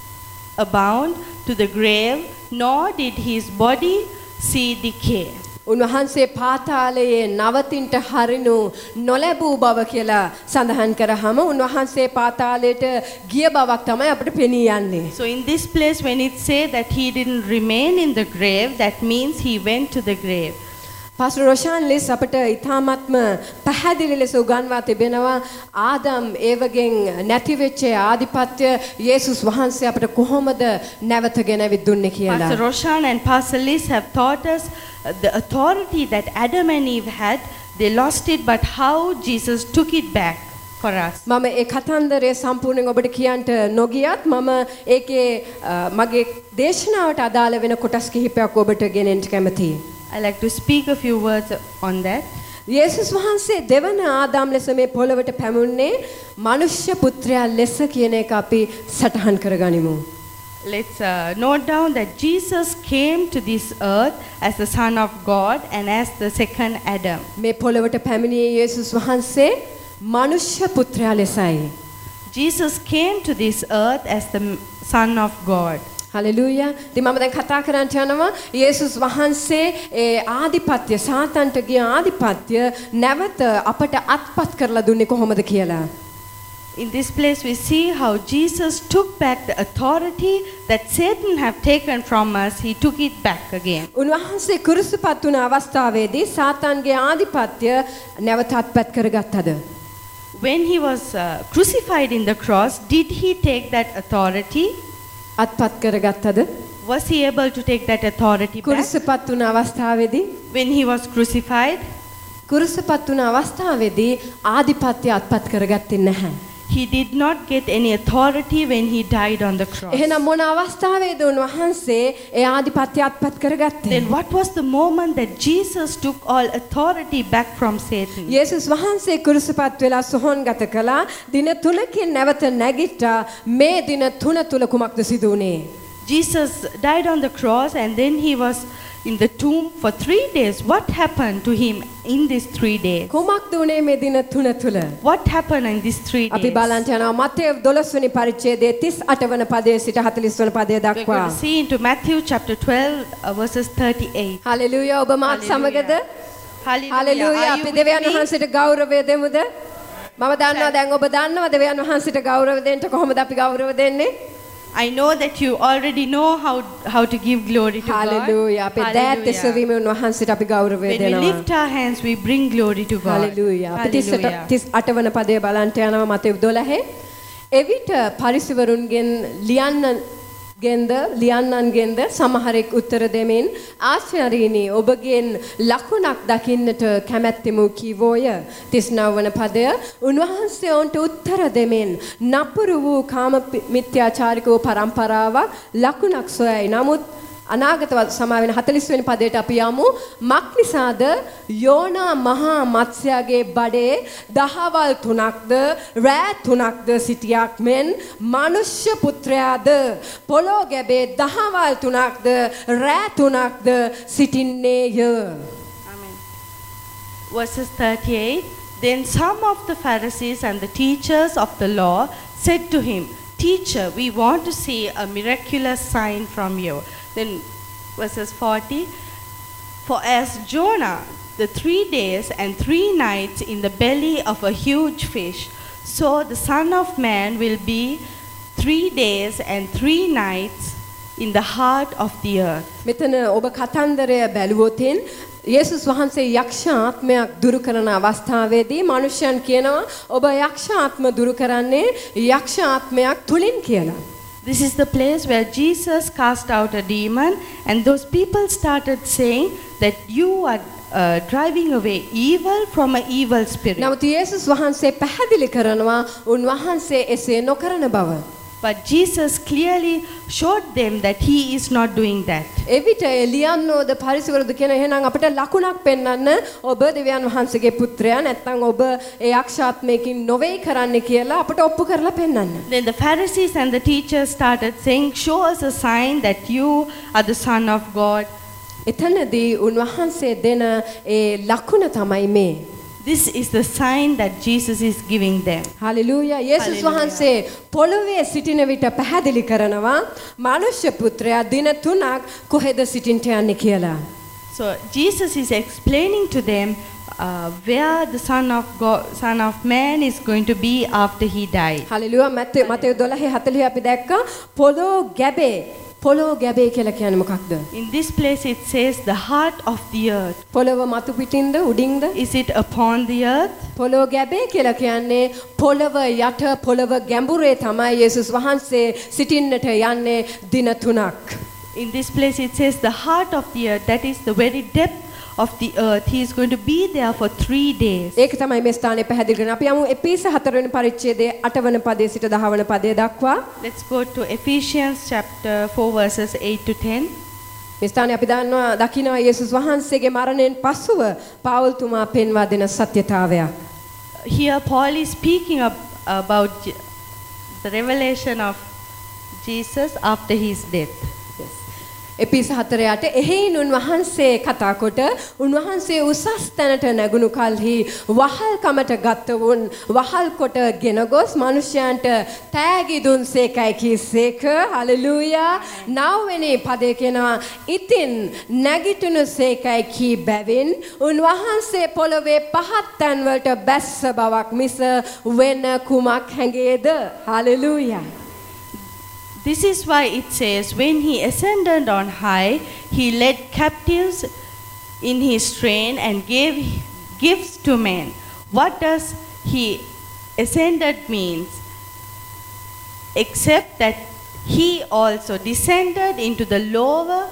Speaker 2: bound to the grave, nor did his body see decay.
Speaker 1: උන්වහන්සේ පාතාලයේ නවතින්ට හරිනු නොලැබූ බව කියලා සඳහන් කරාම උන්වහන්සේ පාතාලයට ගිය බවක් තමයි අපිට පෙනී යන්නේ.
Speaker 2: So in this place when it say that he didn't remain in the grave, that means he went to the grave.
Speaker 1: Pastor Roshan Liss අපට ඊ타මත්ම පැහැදිලි ලෙස උගන්වා තිබෙනවා ආදම් ඒවගෙන් නැති වෙච්ච ආධිපත්‍ය යේසුස් වහන්සේ අපට කොහොමද නැවතගෙන විදුන්නේ කියලා.
Speaker 2: Pastor Roshan and Pastor Liss have taught us uh, the authority that Adam and Eve had. They lost it, but how Jesus took it back for us.
Speaker 1: මම ඒ කතන්දරය සම්පූර්ණයෙන් ඔබට කියන්න නොගියත් මම ඒකේ මගේ දේශනාවට අදාළ වෙන කොටස් කිහිපයක් ඔබට ගෙනෙන්න කැමතියි.
Speaker 2: I like to speak a few words on that.
Speaker 1: යේසුස් වහන්සේ දෙවන ආදාම් ලෙස මේ පොළවට පැමුණේ මනුෂ්‍ය පුත්‍රයා ලෙස කියන එක අපි සටහන් කරගනිමු.
Speaker 2: Let's uh, note down that Jesus came to this earth as the Son of God and as the second Adam.
Speaker 1: මේ පොළවට පැමිණියේ යේසුස් වහන්සේ මනුෂ්‍ය පුත්‍රයා ලෙසයි.
Speaker 2: Jesus came to this earth as the Son of God.
Speaker 1: Hallelujah. ඉතින් මම දැන් කතා කරන්න යනවා යේසුස් වහන්සේ ඒ ආධිපත්‍ය සාතන්ට ගිය ආධිපත්‍ය නැවත අපට අත්පත් කරලා දුන්නේ කොහොමද කියලා.
Speaker 2: In this place we see how Jesus took back the authority that Satan have taken from us. He took it back again.
Speaker 1: උන්වහන්සේ කුරුසපත් වුණ අවස්ථාවේදී සාතන්ගේ ආධිපත්‍ය නැවත අත්පත් කරගත්තද?
Speaker 2: When he was uh, crucified in the cross, did he take that authority?
Speaker 1: අත්පත් කරගත්තද?
Speaker 2: Was he able to take that authority back?
Speaker 1: කුරුසපත් වුණ අවස්ථාවේදී
Speaker 2: When he was crucified,
Speaker 1: කුරුසපත් වුණ අවස්ථාවේදී ආධිපත්‍ය අත්පත් කරගත්තේ නැහැ.
Speaker 2: he did not get any authority when he died on the cross.
Speaker 1: එහෙනම් මොන අවස්ථාවේද උන්වහන්සේ ඒ ආධිපත්‍ය අත්පත් කරගත්තේ?
Speaker 2: Then what was the moment that Jesus took all authority back from Satan?
Speaker 1: යේසුස් වහන්සේ කුරුසපත් වෙලා සොහොන්ගත කළා. දින තුනකින් නැවත නැගිට්ටා. මේ දින තුන තුල කුමක්ද සිදු වුනේ?
Speaker 2: Jesus died on the cross and then he was in the tomb for three days. What happened to him in these three days?
Speaker 1: කුමක්ද වුනේ මේ දින තුන තුල?
Speaker 2: What happened in these three
Speaker 1: අපි
Speaker 2: days?
Speaker 1: බලන්න යනවා මත්තේයු දොළොස් වෙනි පරිච්ඡේදයේ තිස් අට වන පදයේ සිට හතළිස් වන පදය
Speaker 2: We're
Speaker 1: දක්වා.
Speaker 2: going to see into Matthew chapter twelve uh, verses thirty-eight.
Speaker 1: හලෙලූයා ඔබ මාත් සමගද?
Speaker 2: Hallelujah.
Speaker 1: හලෙලූයා
Speaker 2: Are
Speaker 1: අපි
Speaker 2: you
Speaker 1: දෙවියන්
Speaker 2: with me?
Speaker 1: වහන්සේට ගෞරවය දෙමුද? මම දන්නවා දැන් ඔබ දන්නවා දෙවියන් වහන්සේට ගෞරව දෙන්න කොහොමද අපි ගෞරව දෙන්නේ?
Speaker 2: I know that you already know how how to give glory to
Speaker 1: හලෙලූයා
Speaker 2: God.
Speaker 1: අපි දෑත් එසවීම උන්වහන්සේට අපි ගෞරවය
Speaker 2: When we
Speaker 1: දෙනවා.
Speaker 2: lift our hands, we bring glory to God.
Speaker 1: හලෙලූයා අපි
Speaker 2: Hallelujah.
Speaker 1: තිස් අට වන පදය බලන්න යනවා මතෙව් දොළහේ. එවිට පරිසවරුන්ගෙන් ලියන්න ගෙන්ද ලියන්නන්ගෙන්ද සමහරෙක් උත්තර දෙමින් ආශ්චර්යනි ඔබගෙන් ලකුණක් දකින්නට කැමැත්තෙමු කීවෝය. තිස් නව වන පදය උන්වහන්සේ ඔවුන්ට උත්තර දෙමින් නපුරු වූ කාම මිත්‍යාචාරිකෝ පරම්පරාවක් ලකුණක් සොයයි. නමුත් අනාගත සමාවෙන හතළිස් වෙනි පදයට අපි යමු. මක්නිසාද යෝනා මහා මත්ස්‍යගේ බඩේ දහවල් තුනක්ද රෑ තුනක්ද සිටියක් මෙන් මනුෂ්‍ය පුත්‍රයාද පොළොව ගැබේ දහවල් තුනක්ද රෑ තුනක්ද සිටින්නේය.
Speaker 2: Amen. Verses thirty-eight. Then some of the Pharisees and the teachers of the law said to him, "Teacher, we want to see a miraculous sign from you." Then verses forty. For as Jonah, the three days and three nights in the belly of a huge fish, so the Son of Man will be three days and three nights in the heart of the earth.
Speaker 1: මෙතන ඔබ කතන්දරය බැලුවොතින් යේසුස් වහන්සේ යක්ෂ ආත්මයක් දුරු කරන අවස්ථාවේදී මිනිසයන් කියනවා ඔබ යක්ෂ ආත්ම දුරු කරන්නේ යක්ෂ ආත්මයක් තුලින් කියලා.
Speaker 2: This is the place where Jesus cast out a demon, and those people started saying that you are uh, driving away evil from an evil spirit.
Speaker 1: නමුත් යේසුස් වහන්සේ පැහැදිලි කරනවා උන්වහන්සේ එසේ නොකරන බව.
Speaker 2: But Jesus clearly showed them that he is not doing that.
Speaker 1: එවිට එලියන්නෝද පරිසවරුද කියන එහෙනම් අපිට ලකුණක් පෙන්වන්න ඔබ දෙවියන් වහන්සේගේ පුත්‍රයා නැත්නම් ඔබ ඒ යක්ෂාත්මයකින් නොවේයි කරන්න කියලා අපිට ඔප්පු කරලා පෙන්වන්න.
Speaker 2: Then the Pharisees and the teachers started saying, show us a sign that you are the Son of God.
Speaker 1: එතනදී උන්වහන්සේ දෙන ඒ ලකුණ තමයි මේ.
Speaker 2: This is the sign that Jesus is giving them.
Speaker 1: Hallelujah. යේසුස් වහන්සේ පොළොවේ සිටින විට පැහැදිලි කරනවා මනුෂ්‍ය පුත්‍රයා දින තුනක් කොහෙද සිටින්ට යන්නේ කියලා.
Speaker 2: So Jesus is explaining to them uh, where the Son of God, Son of Man is going to be after he died.
Speaker 1: Hallelujah. මතේ මතේ twelve forty අපි දැක්කා පොළොව ගැබේ පොළොව ගැබේ කියලා කියන්නේ මොකක්ද?
Speaker 2: In this place it says the heart of the earth.
Speaker 1: පොළොව මතු පිටින්ද උඩින්ද?
Speaker 2: Is it upon the earth?
Speaker 1: පොළොව ගැබේ කියලා කියන්නේ පොළොව යට පොළොව ගැඹුරේ තමයි යේසුස් වහන්සේ සිටින්නට යන්නේ දින තුනක්.
Speaker 2: In this place it says the heart of the earth, that is the very depth of the earth. He is going to be there for three days.
Speaker 1: ඒක තමයි මේ ස්ථානයේ පැහැදිලි කරන්නේ. අපි යමු එපිස four වෙනි පරිච්ඡේදයේ eight වෙනි පදයේ සිට ten වෙනි පදයේ දක්වා.
Speaker 2: Let's go to Ephesians chapter four verses eight to ten.
Speaker 1: මේ ස්ථානයේ අපි දන්නවා දකින්නවා යේසුස් වහන්සේගේ මරණයෙන් පසුව පාවුල් තුමා පෙන්වා දෙන සත්‍යතාවයක්.
Speaker 2: Here Paul is speaking ab- about Je- the revelation of Jesus after his death.
Speaker 1: එපිස four යට එහෙයින් උන්වහන්සේ කතා කොට උන්වහන්සේ උසස් තැනට නැගුණු කලෙහි වහල්කමට ගත්තවුන් වහල් කොට ගෙන ගොස් මිනිසයන්ට තෑගි දුන්සේකයි කීසේක. හලෙලූයා. නව වෙනි පදේ කියනවා ඉතින් නැගිටිනුසේකයි කී බැවින් උන්වහන්සේ පොළවේ පහත් තැන් වලට බැස්ස බවක් මිස වෙන කුමක් හැඟේද? හලෙලූයා.
Speaker 2: This is why it says, when he ascended on high, he led captives in his train and gave gifts to men. What does he ascended means? Except that he also descended into the lower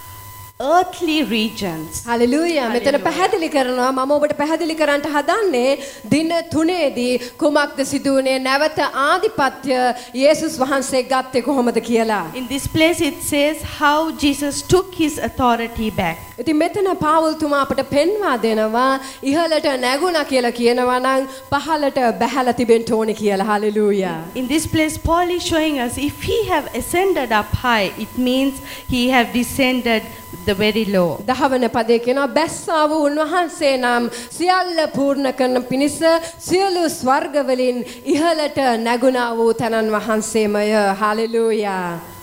Speaker 2: earthly regions.
Speaker 1: Hallelujah. මෙතන පැහැදිලි කරනවා මම ඔබට පැහැදිලි කරන්නට හදන්නේ දින තුනේදී කුමක්ද සිදු වුනේ නැවත ආධිපත්‍ය යේසුස් වහන්සේ ගත්තේ කොහොමද කියලා.
Speaker 2: In this place it says how Jesus took his authority back.
Speaker 1: ඉතින් මෙතන පාවුල් තුමා අපට පෙන්වා දෙනවා ඉහළට නැගුණා කියලා කියනවා නම් පහළට බැහැලා තිබෙන්න ඕනේ කියලා. Hallelujah.
Speaker 2: In this place Paul is showing us if he have ascended up high, it means he have descended the very low.
Speaker 1: දහවන පදේ කියනවා බැස්සා වූ උන්වහන්සේ නම් සියල්ල පූර්ණ කරන පිණිස සියලු ස්වර්ග වලින් ඉහළට නැගුණා වූ තනන් වහන්සේමය. Hallelujah.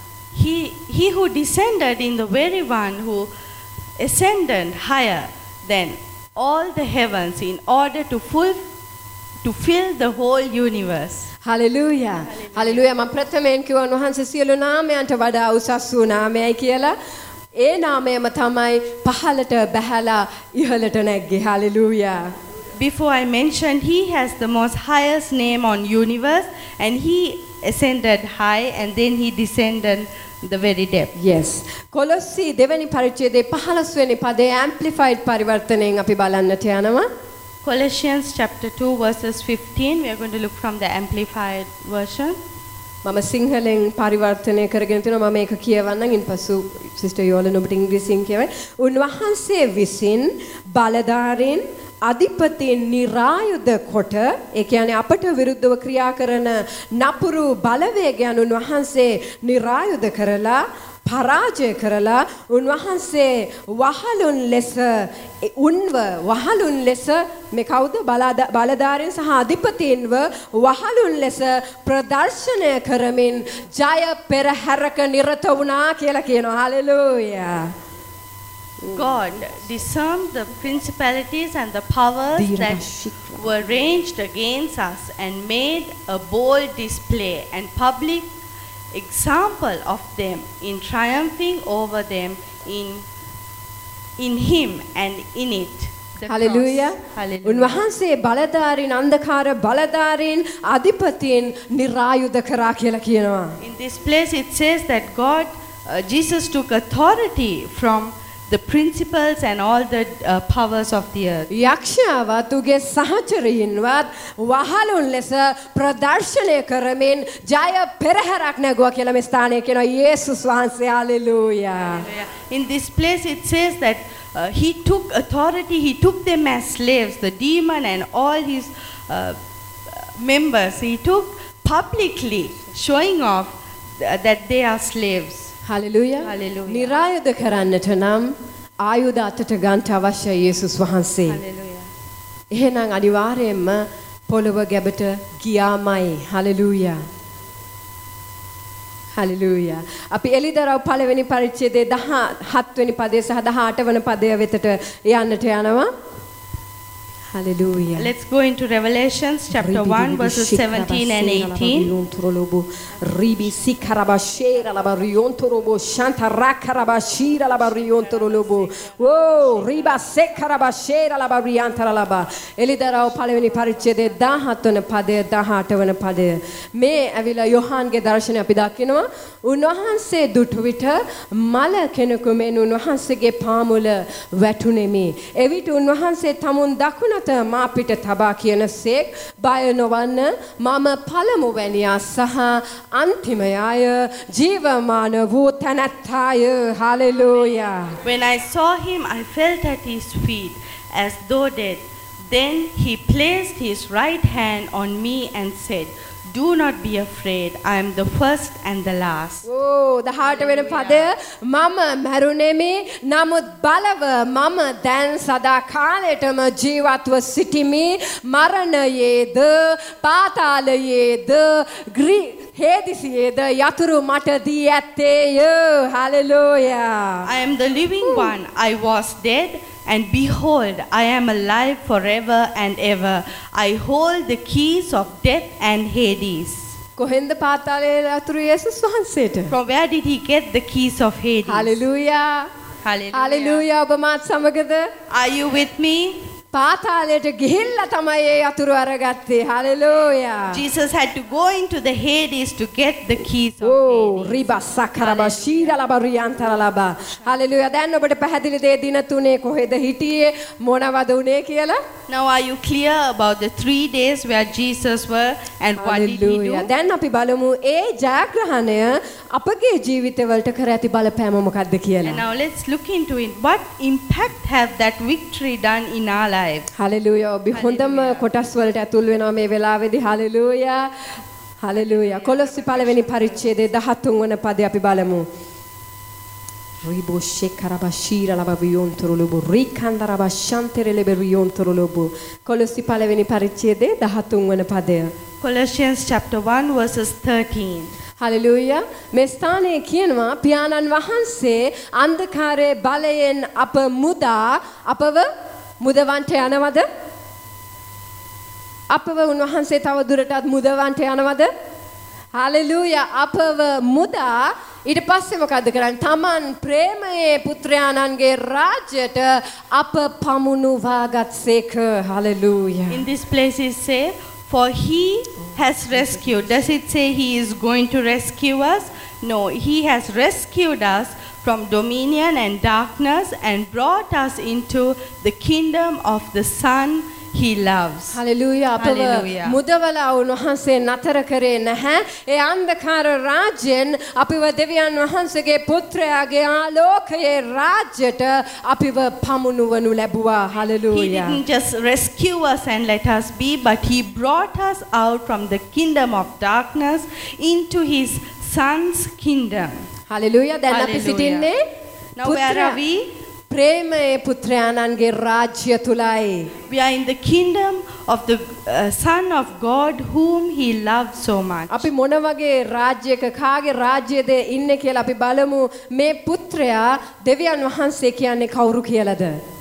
Speaker 2: He he who descended in the very one who ascended higher than all the heavens in order to full to fill the whole universe.
Speaker 1: Hallelujah. Hallelujah. මම ප්‍රථමයෙන් කිව්වා උන්වහන්සේ සියලු නාමයන්ට වඩා උසස් වූ නාමයයි කියලා. ඒ නාමයම තමයි පහළට බැහැලා ඉහළට නැග්ගේ. Hallelujah.
Speaker 2: Before I mentioned, he has the most highest name on universe, and he ascended high and then he descended the very depth.
Speaker 1: Yes. කොලොස්සි දෙවෙනි පරිච්ඡේදයේ fifteen වෙනි පදයේ amplified පරිවර්තනයෙන් අපි බලන්නට යනවා.
Speaker 2: Colossians chapter two verses fifteen, we are going to look from the amplified version.
Speaker 1: මම සිංහලෙන් පරිවර්තනය කරගෙන තිනවා මම ඒක කියවන්නම් ඉන්පසු සිස්ටර් යෝලන් ඔබට ඉංග්‍රීසියෙන් කියවයි. උන්වහන්සේ විසින් බලධාරීන් අධිපතීන් නිරායුධ කොට ඒ කියන්නේ අපට විරුද්ධව ක්‍රියා කරන නපුරු බලවේගයන් උන්වහන්සේ නිරායුධ කරලා පරාජය කරලා උන්වහන්සේ වහලුන් ලෙස උන්ව වහලුන් ලෙස මේ කවුද බලධාරීන් සහ අධිපතීන්ව වහලුන් ලෙස ප්‍රදර්ශනය කරමින් ජය පෙරහැරක නිරත වුණා කියලා කියනවා. Hallelujah.
Speaker 2: God disarmed the principalities and the powers that were ranged against us and made a bold display and public example of them in triumphing over them in in him and in it. The
Speaker 1: Hallelujah.
Speaker 2: cross. Hallelujah.
Speaker 1: උන්වහන්සේ බලධාරීන් අන්ධකාර බලධාරීන් අධිපතීන් නිරායුධ කරා කියලා කියනවා.
Speaker 2: In this place it says that God, uh, Jesus took authority from the principles and all the uh, powers of the earth.
Speaker 1: යක්ෂයාවත් උගේ සහචරයින්වත් වහලුන් ලෙස ප්‍රදර්ශනය කරමින් ජය පෙරහැරක් නැගුවා කියලා මේ ස්ථානයේ කියනවා යේසුස් වහන්සේ. හalleluya.
Speaker 2: In this place it says that uh, he took authority, he took them as slaves, the demon and all his uh, members. He took publicly showing off th- that they are slaves.
Speaker 1: හalleluya.
Speaker 2: Hallelujah.
Speaker 1: නිරායුධ කරන්නට නම් ආයුධ අතට ගන්න අවශ්‍යයි යේසුස් වහන්සේ.
Speaker 2: Hallelujah.
Speaker 1: එහෙනම් අනිවාර්යයෙන්ම පොළව ගැබට ගියාමයි. හalleluya. හalleluya. අපි එලිදරව් පළවෙනි පරිච්ඡේදයේ දහහත් වෙනි පදයේ සහ දහඅට වෙනි පදය වෙතට යන්නට යනවා. Hallelujah.
Speaker 2: Let's go into Revelations chapter one verses seventeen and eighteen.
Speaker 1: Ribi sikaraba shera la bariontorobo shanta rakaraba shira la bariontorobo. Whoa, riba sekaraba shera la bariantara la ba. එලිදරව් පළවෙනි පරිච්ඡේදයේ දහහත් වෙනි පදය දහඅට වෙනි පදය. මේ ඇවිල්ලා යොහාන්ගේ දර්ශනය අපි දකිනවා. උන්වහන්සේ දුටු විට මල කෙනෙකු මෙන් උන්වහන්සේගේ පාමුල වැටුනේමි. එවිට උන්වහන්සේ තමුන් දකුණට මා පිට තබා කියනසේක් බය නොවන්න මම පළමුවැනියා සහ අන්තිමයාය ජීවමාන වූ තැනැත්තාය. හalleluya.
Speaker 2: When I saw him, I felt at his feet as though dead. Then he placed his right hand on me and said, "Do not be afraid. I am the first and the last."
Speaker 1: ඕ දහඅට වෙනි පදය මම මැරුණෙමි නමුත් බලව මම දැන් සදා කාලයටම ජීවත්ව සිටිමි. මරණයේද පාතාලයේද ග්‍රී හේදිසියේද යතුරු මට දී ඇත්තේය. හalleluya.
Speaker 2: I am the living one. I was dead, and behold, I am alive forever and ever. I hold the keys of death and Hades.
Speaker 1: කොහෙන්ද පාතාලයේ යතුරු යේසුස් වහන්සේට?
Speaker 2: From where did he get the keys of Hades?
Speaker 1: හalleluya.
Speaker 2: Hallelujah.
Speaker 1: හalleluya. ඔබ මාත් සමගද?
Speaker 2: Are you with me?
Speaker 1: පාතාලයට ගිහිල්ලා තමයි ඒ යතුරු අරගත්තේ. හalleluya.
Speaker 2: Jesus had to go into the Hades to get the keys of
Speaker 1: ඕ
Speaker 2: Hades.
Speaker 1: රිබා සකරබා ශීරලා බරියන්තරලා ලබා. හalleluya. දැන් ඔබට පැහැදිලි දේ දින තුනේ කොහෙද හිටියේ මොනවද උනේ කියලා?
Speaker 2: Now are you clear about the three days where Jesus were and what did he
Speaker 1: හalleluya.
Speaker 2: do?
Speaker 1: දැන් අපි බලමු ඒ ජයග්‍රහණය අපගේ ජීවිතවලට කර ඇති බලපෑම මොකක්ද
Speaker 2: And
Speaker 1: කියලා.
Speaker 2: now let's look into it. What impact have that victory done in our lives?
Speaker 1: හalleluya. ඔබ හොඳම කොටස් වලට ඇතුල් වෙනවා මේ වෙලාවේදී. හalleluya. හalleluya. කොලොස්සි පළවෙනි පරිච්ඡේදයේ දහතුන් වන පදය අපි බලමු. Ribo shekaraba shira la babiontorolobo rikandaraba shanterele beriontorolobo. කොලොස්සි පළවෙනි පරිච්ඡේදයේ දහතුන් වන පදය.
Speaker 2: Colossians chapter one verses thirteen.
Speaker 1: හalleluya. මේ ස්ථානයේ කියනවා පියාණන් වහන්සේ අන්ධකාරයේ බලයෙන් අප මුදා අපව මුදවන්ට යනවද? අපව උන්වහන්සේ තව දුරටත් මුදවන්ට යනවද? හalleluya. අපව මුදා ඊට පස්සේ මොකද්ද කරන්නේ? තමන් ප්‍රේමයේ පුත්‍රයාණන්ගේ රාජ්‍යයට අප පමුණුවාගත්සේක. හalleluya.
Speaker 2: In this place it says, for he has rescued. Does it say he is going to rescue us? No, he has rescued us from dominion and darkness and brought us into the kingdom of the Son he loves.
Speaker 1: හalleluya. අපව
Speaker 2: Hallelujah.
Speaker 1: මුදවලා උන්වහන්සේ නතර කරේ නැහැ. ඒ අන්ධකාර රාජ්‍යෙන් අපිව දෙවියන් වහන්සේගේ පුත්‍රයාගේ ආලෝකයේ රාජ්‍යයට අපිව පමුණුවනු ලැබුවා.
Speaker 2: He
Speaker 1: හalleluya.
Speaker 2: didn't just rescue us and let us be, but he brought us out from the kingdom of darkness into his Son's kingdom.
Speaker 1: හalleluya. දැන් අපි
Speaker 2: Hallelujah.
Speaker 1: සිටින්නේ
Speaker 2: Now where are we?
Speaker 1: ප්‍රේමයේ පුත්‍රයාණන්ගේ රාජ්‍ය තුලයි.
Speaker 2: We are in the kingdom of the uh, Son of God whom he loved so much.
Speaker 1: අපි මොන වගේ රාජ්‍යයක කාගේ රාජ්‍යයේද ඉන්නේ කියලා අපි බලමු. මේ පුත්‍රයා දෙවියන් වහන්සේ කියන්නේ කවුරු කියලාද?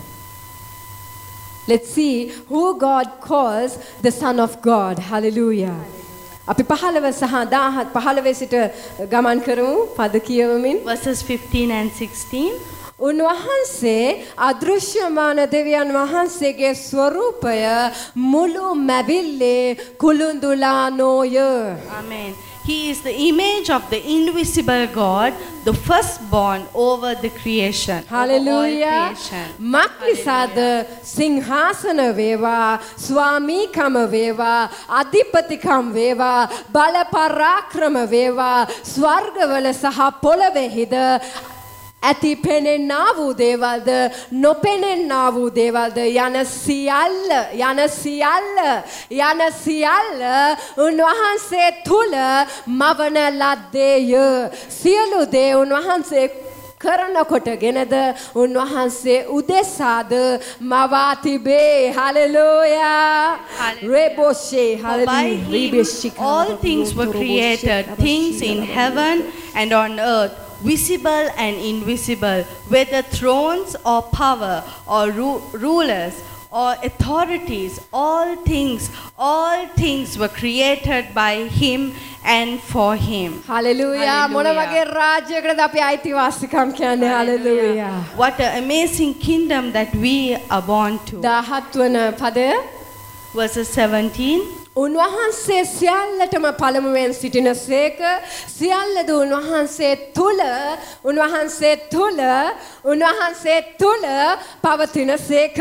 Speaker 1: Let's see who God calls the Son of God. Hallelujah. අපි පහළව සහ දහහත් පහළව සිට ගමන් කරමු පද කියවමින්.
Speaker 2: Verses fifteen and sixteen.
Speaker 1: උන්වහන්සේ අදෘශ්‍යමාන දෙවියන් වහන්සේගේ ස්වරූපය මුළු මැවිල්ලේ කුළුඳුලා නොය.
Speaker 2: Amen. He is the image of the invisible God, the firstborn over the creation.
Speaker 1: Hallelujah. මක්නිසාද සිංහාසන වේවා, ස්වාමීකම වේවා, අධිපතිකම් වේවා, බල පරාක්‍රම වේවා, ස්වර්ගවල සහ පොළොවේහිද ඇති පෙනෙන්නා වූ දේවල්ද නොපෙනෙන්නා වූ දේවල්ද යන සියල්ල යන සියල්ල යන සියල්ල උන්වහන්සේ තුල මවන ලද්දේය. සියලු දේ උන්වහන්සේ කරන කොටගෙනද උන්වහන්සේ උදෙසාද මවා තිබේ. හලෙලූයා. රේබෝෂේ
Speaker 2: හලෙලූයා. All things were created, things in heaven and on earth, visible and invisible, whether thrones or power or ru- rulers or authorities, all things, all things were created by him and for him.
Speaker 1: Hallelujah. මොන වගේ රාජ්‍යයකටද අපි අයිතිවාසිකම් කියන්නේ. Hallelujah.
Speaker 2: What an amazing kingdom that we are born to.
Speaker 1: දහහත් වන පදය
Speaker 2: verses seventeen.
Speaker 1: උන්වහන්සේ සියල්ලටම පළමුවෙන් සිටිනසේක, සියල්ලද උන්වහන්සේ තුල උන්වහන්සේ තුල උන්වහන්සේ තුල පවතිනසේක.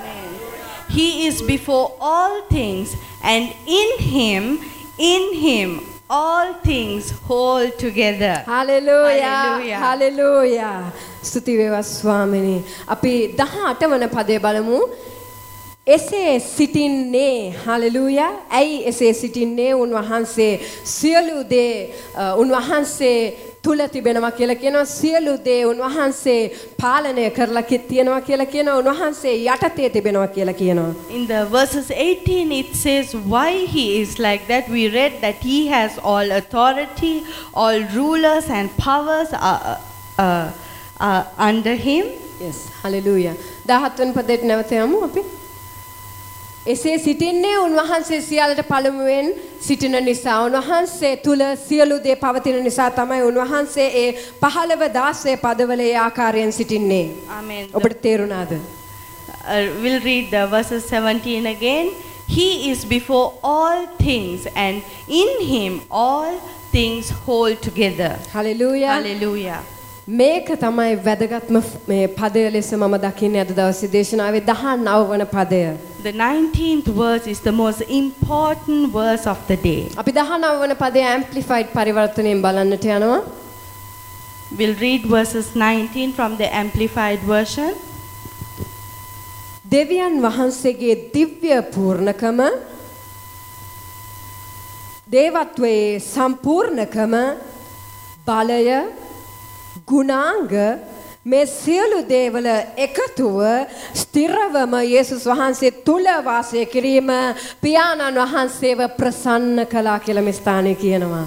Speaker 2: He is before all things, and in him in him all things hold together.
Speaker 1: Hallelujah. Hallelujah. Hallelujah. ස්තුති වේවා ස්වාමිනී. අපි දහඅට වන පදේ බලමු. එසේ සිටින්නේ හලෙලූයා. ඇයි එසේ සිටින්නේ? උන්වහන්සේ සියලු දේ උන්වහන්සේ තුල තිබෙනවා කියලා කියනවා. සියලු දේ උන්වහන්සේ පාලනය කරලා තියෙනවා කියලා කියනවා. උන්වහන්සේ යටතේ තිබෙනවා කියලා කියනවා.
Speaker 2: In the verses eighteen it says why he is like that. We read that he has all authority, all rulers and powers are, uh, are under him.
Speaker 1: Yes, hallelujah. දහහත් වන පදයට නැවත යමු අපි. එසේ සිටින්නේ උන්වහන්සේ සියල්ලට පළමුවෙන් සිටින නිසා, උන්වහන්සේ තුල සියලු දේ පවතින නිසා තමයි උන්වහන්සේ ඒ පහළව දාසය පදවල ඒ ආකාරයෙන් සිටින්නේ.
Speaker 2: Amen.
Speaker 1: ඔබට තේරුණාද?
Speaker 2: Uh, we'll read the verses seventeen again. He is before all things, and in him all things hold together.
Speaker 1: Hallelujah.
Speaker 2: Hallelujah.
Speaker 1: මේක තමයි වැදගත්ම මේ පදය ලෙස මම දකින්නේ අද දවසේ දේශනාවේ දහනව වන පදය.
Speaker 2: The nineteenth verse is the most important verse of the day.
Speaker 1: අපි දහනව වන පදය amplified පරිවර්තනයෙන් බලන්නට යනවා.
Speaker 2: We'll read verses nineteen from the amplified version.
Speaker 1: දෙවියන් වහන්සේගේ දිව්‍ය පූර්ණකම, දේවත්වයේ සම්පූර්ණකම, බලය, ගුණාංග මේ සියලු දේවල එකතුව ස්ථිරවම යේසුස් වහන්සේ තුල වාසය කිරීම පියාණන් වහන්සේව ප්‍රසන්න කළා කියලා මේ ස්ථානයේ කියනවා.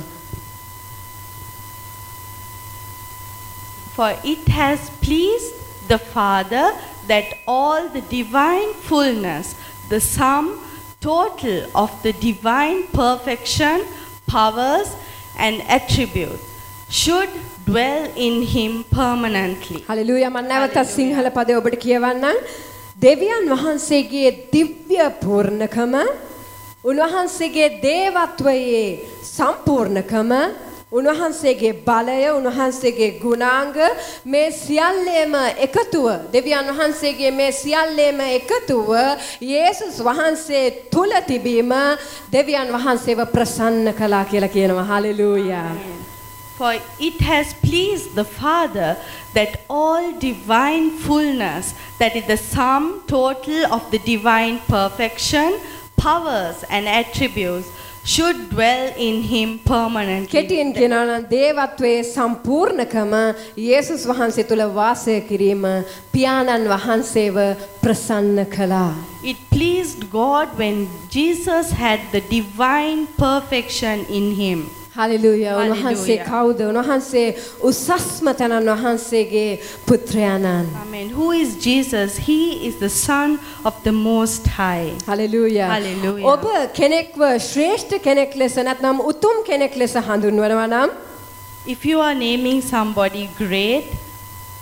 Speaker 2: For it has pleased the Father that all the divine fullness, the sum total of the divine perfection, powers and attributes should dwell in him permanently.
Speaker 1: Hallelujah. මම නැවත සිංහල පදේ ඔබට කියවන්නම්. දෙවියන් වහන්සේගේ දිව්‍ය පූර්ණකම, උන්වහන්සේගේ දේවත්වයේ සම්පූර්ණකම, උන්වහන්සේගේ බලය, උන්වහන්සේගේ ගුණාංග මේ සියල්ලේම එකතුව, දෙවියන් වහන්සේගේ මේ සියල්ලේම එකතුව යේසුස් වහන්සේ තුල තිබීම දෙවියන් වහන්සේව ප්‍රසන්න කළා කියලා කියනවා. Hallelujah.
Speaker 2: For it has pleased the Father that all divine fullness, that is the sum total of the divine perfection, powers and attributes, should dwell in him permanently.
Speaker 1: කෙටියෙන් කියනවා නම් දේවත්වයේ සම්පූර්ණකම යේසුස් වහන්සේ තුල වාසය කිරීම පියාණන් වහන්සේව ප්‍රසන්න කළා.
Speaker 2: It pleased God when Jesus had the divine perfection in him.
Speaker 1: Hallelujah. උන්වහන්සේ කවුද? උන්වහන්සේ උසස්ම තැනන් වහන්සේගේ පුත්‍රයාණන්.
Speaker 2: Amen. Who is Jesus? He is the Son of the Most High.
Speaker 1: Hallelujah.
Speaker 2: Hallelujah.
Speaker 1: ඔබ කෙනෙක්ව ශ්‍රේෂ්ඨ කෙනෙක් ලෙස නැත්නම් උතුම් කෙනෙක් ලෙස හඳුන්වනවා නම්,
Speaker 2: if you are naming somebody great,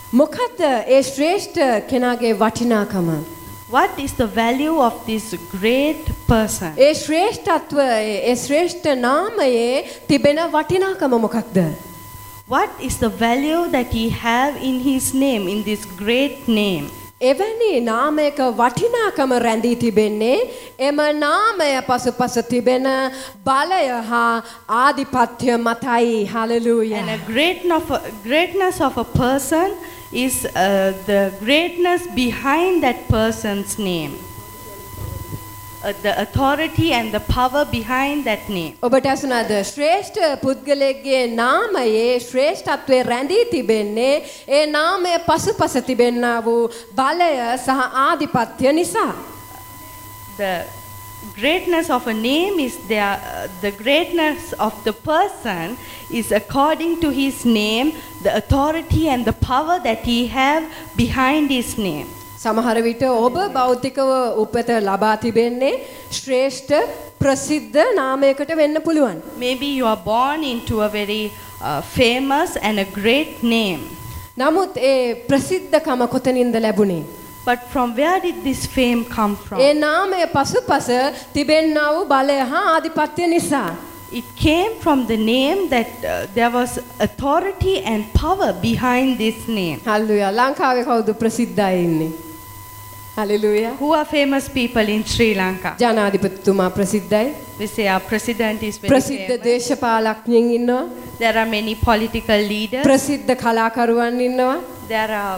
Speaker 1: මොකද්ද ඒ ශ්‍රේෂ්ඨ කෙනාගේ වටිනාකම?
Speaker 2: What is the value of this great person?
Speaker 1: ඒ ශ්‍රේෂ්ඨත්වය ඒ ශ්‍රේෂ්ඨ නාමයේ තිබෙන වටිනාකම මොකක්ද?
Speaker 2: What is the value that he have in his name, in this great name?
Speaker 1: එවැනි නාමයක වටිනාකම රැඳී තිබෙන්නේ එම නාමය පසුපස තිබෙන බලය හා ආධිපත්‍ය මතයි. Hallelujah.
Speaker 2: And a greatness of a, greatness of a person is uh, the greatness behind that person's name. Uh, the authority and the power behind that name.
Speaker 1: ඔබට අසනද ශ්‍රේෂ්ඨ පුද්ගලයෙක්ගේ නාමයේ ශ්‍රේෂ්ඨත්වයේ රැඳී තිබෙන්නේ ඒ නාමය පසුපස තිබෙනා වූ බලය සහ ආධිපත්‍ය නිසා.
Speaker 2: The greatness of a name is there, uh, the greatness of the person is according to his name, the authority and the power that he have behind his name.
Speaker 1: සමහර විට ඔබ භෞතිකව උපත ලබා තිබෙන්නේ ශ්‍රේෂ්ඨ ප්‍රසිද්ධ නාමයකට වෙන්න පුළුවන්.
Speaker 2: Maybe you are born into a very uh, famous and a great name.
Speaker 1: නමුත් ඒ ප්‍රසිද්ධකම කොතනින්ද ලැබුණේ?
Speaker 2: But from where did this fame come from?
Speaker 1: ඒ නාමය පසුපස තිබෙනා වූ බලය හා ආධිපත්‍ය නිසා.
Speaker 2: It came from the name that uh, there was authority and power behind this name.
Speaker 1: Hallelujah. ලංකාවේ කවුද ප්‍රසිද්ධයි ඉන්නේ? Hallelujah.
Speaker 2: Who are famous people in Sri Lanka?
Speaker 1: ජනාධිපතිතුමා ප්‍රසිද්ධයි.
Speaker 2: We say our president is very
Speaker 1: ප්‍රසිද්ධ
Speaker 2: famous.
Speaker 1: දේශපාලඥයින් ඉන්නවා.
Speaker 2: There are many political leaders.
Speaker 1: ප්‍රසිද්ධ කලාකරුවන් ඉන්නවා.
Speaker 2: There are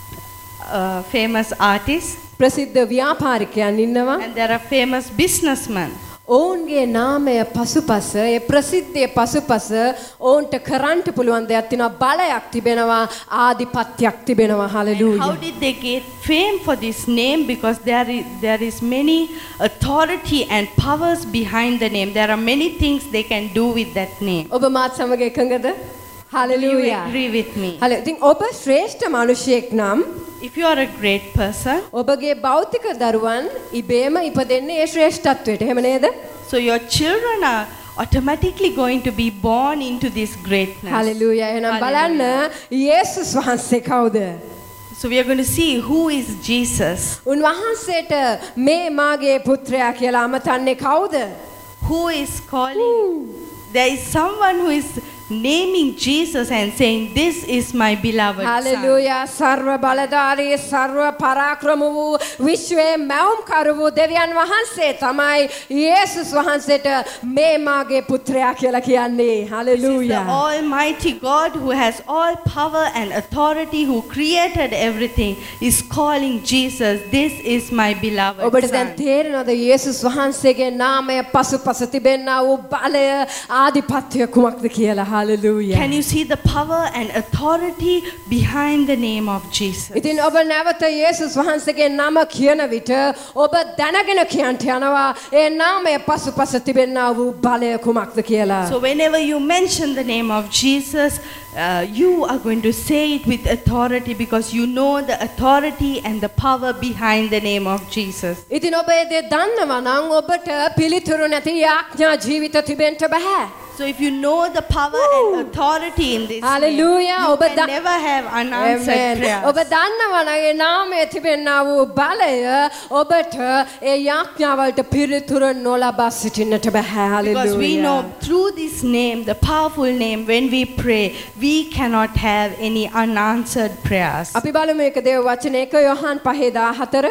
Speaker 2: uh, famous artists.
Speaker 1: ප්‍රසිද්ධ ව්‍යාපාරිකයන් ඉන්නවා.
Speaker 2: And there are famous businessmen.
Speaker 1: ඔවුන්ගේ නාමය පසුපස ඒ ප්‍රසිද්ධිය පසුපස ඔවුන්ට කරන්ට පුළුවන් දෙයක් තියෙනවා බලයක් තිබෙනවා ආධිපත්‍යයක් තිබෙනවා.
Speaker 2: And
Speaker 1: Hallelujah.
Speaker 2: how did they get fame for this name? Because there is, there is many authority and powers behind the name. There are many things they can do with that name.
Speaker 1: ඔබ මාත් සමග එකඟද?
Speaker 2: Do you
Speaker 1: Hallelujah.
Speaker 2: agree with me?
Speaker 1: Hallelujah. ඉතින් ඔබ ශ්‍රේෂ්ඨ මිනිසෙක් නම්
Speaker 2: If you are a great person,
Speaker 1: ඔබගේ භෞතික දරුවන් ඉබේම ඉපදෙන්නේ ඒ ශ්‍රේෂ්ඨත්වයට. එහෙම නේද?
Speaker 2: so your children are automatically going to be born into this greatness.
Speaker 1: Hallelujah. එහෙනම් බලන්න යේසුස් වහන්සේ කවුද?
Speaker 2: So we are going to see who is Jesus.
Speaker 1: උන්වහන්සේට මේ මාගේ පුත්‍රයා කියලා අමතන්නේ කවුද?
Speaker 2: Who is calling? There is someone who is naming Jesus and saying, "This is my beloved son."
Speaker 1: Hallelujah. සර්ව බලධාරී සර්ව පරාක්‍රම වූ විශ්වයේ මැවුම් කරු වූ දෙවියන් වහන්සේ තමයි යේසුස් වහන්සේට මේ මාගේ පුත්‍රයා කියලා කියන්නේ.
Speaker 2: This is the
Speaker 1: Hallelujah.
Speaker 2: Almighty God who has all power and authority, who created everything, is calling Jesus, "This is my beloved
Speaker 1: ඔබට දැන්
Speaker 2: son."
Speaker 1: තේරෙනවද යේසුස් වහන්සේගේ නාමය පසුපස තිබෙනා වූ බලය ආධිපත්‍ය කුමක්ද කියලා? Hallelujah.
Speaker 2: Can you see the power and authority behind the name of Jesus?
Speaker 1: ඉතින් ඔබ නැවත යේසුස් වහන්සේගේ නම කියන විට ඔබ දැනගෙන කියන්ට යනවා ඒ නාමය පසුපස තිබෙනා වූ බලය කුමක්ද කියලා.
Speaker 2: So whenever you mention the name of Jesus, uh, you are going to say it with authority because you know the authority and the power behind the name of Jesus.
Speaker 1: ඉතින් ඔබ ඒ දේ දන්නවා නම් ඔබට පිළිතුරු නැති ආඥා ජීවිත තිබෙන්න බෑ.
Speaker 2: So if you know the power and authority in this
Speaker 1: Hallelujah.
Speaker 2: name, you
Speaker 1: Oba
Speaker 2: can
Speaker 1: da-
Speaker 2: never have unanswered
Speaker 1: Amen.
Speaker 2: prayers.
Speaker 1: ඔබ දන්නවා නම් ඒ නාමයේ තිබෙනා වූ බලය ඔබට ඒ ආඥාවලට පිළිතුරු නොලබා සිටින්නට බෑ.
Speaker 2: Because we know
Speaker 1: Hallelujah.
Speaker 2: through this name, the powerful name, when we pray, we cannot have any unanswered prayers.
Speaker 1: අපි බලමු එක දේව වචන එක යොහන් පහේ දාහතර.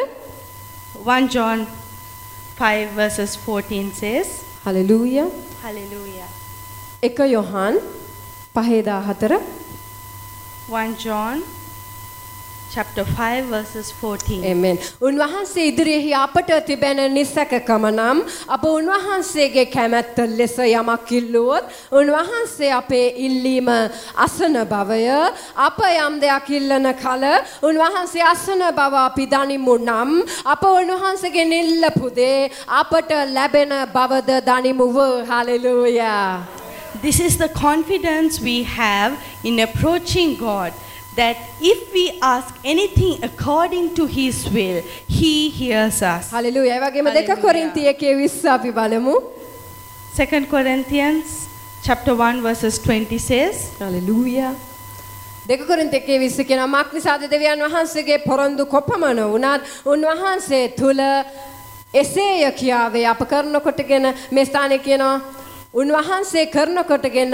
Speaker 2: First John five verses fourteen says,
Speaker 1: Hallelujah.
Speaker 2: Hallelujah.
Speaker 1: එක යොහන් පහේ දාහතර.
Speaker 2: First John chapter five verses fourteen.
Speaker 1: Amen. උන්වහන්සේ ඉදිරියේ අපට තිබෙන නිසකකම නම් අප උන්වහන්සේගේ කැමැත්ත ලෙස යමක් ඉල්ලුවොත් උන්වහන්සේ අපේ ඉල්ලීම අසන බවය අප යම් දෙයක් ඉල්ලන කල උන්වහන්සේ අසන බව අපි දනිමු නම් අප උන්වහන්සේගෙන් ඉල්ලපු දේ අපට ලැබෙන බවද දනිමුව. Hallelujah.
Speaker 2: This is the confidence we have in approaching God, that if we ask anything according to His will, He hears us.
Speaker 1: Hallelujah. ඒ වගේම දෙක
Speaker 2: Hallelujah.
Speaker 1: කොරින්ති එකේ විස්ස අපි බලමු.
Speaker 2: Second Corinthians chapter one verses twenty says,
Speaker 1: Hallelujah. දෙක කොරින්ත එකේ විස්ස කියනවා මක් නිසාද දෙවියන් වහන්සේගේ පොරොන්දු කොපමණ වුණත් උන්වහන්සේ තුල එසේය කියාවේ අප කරනකොටගෙන මේ ස්ථානයේ කියනවා උන්වහන්සේ කරනකොටගෙන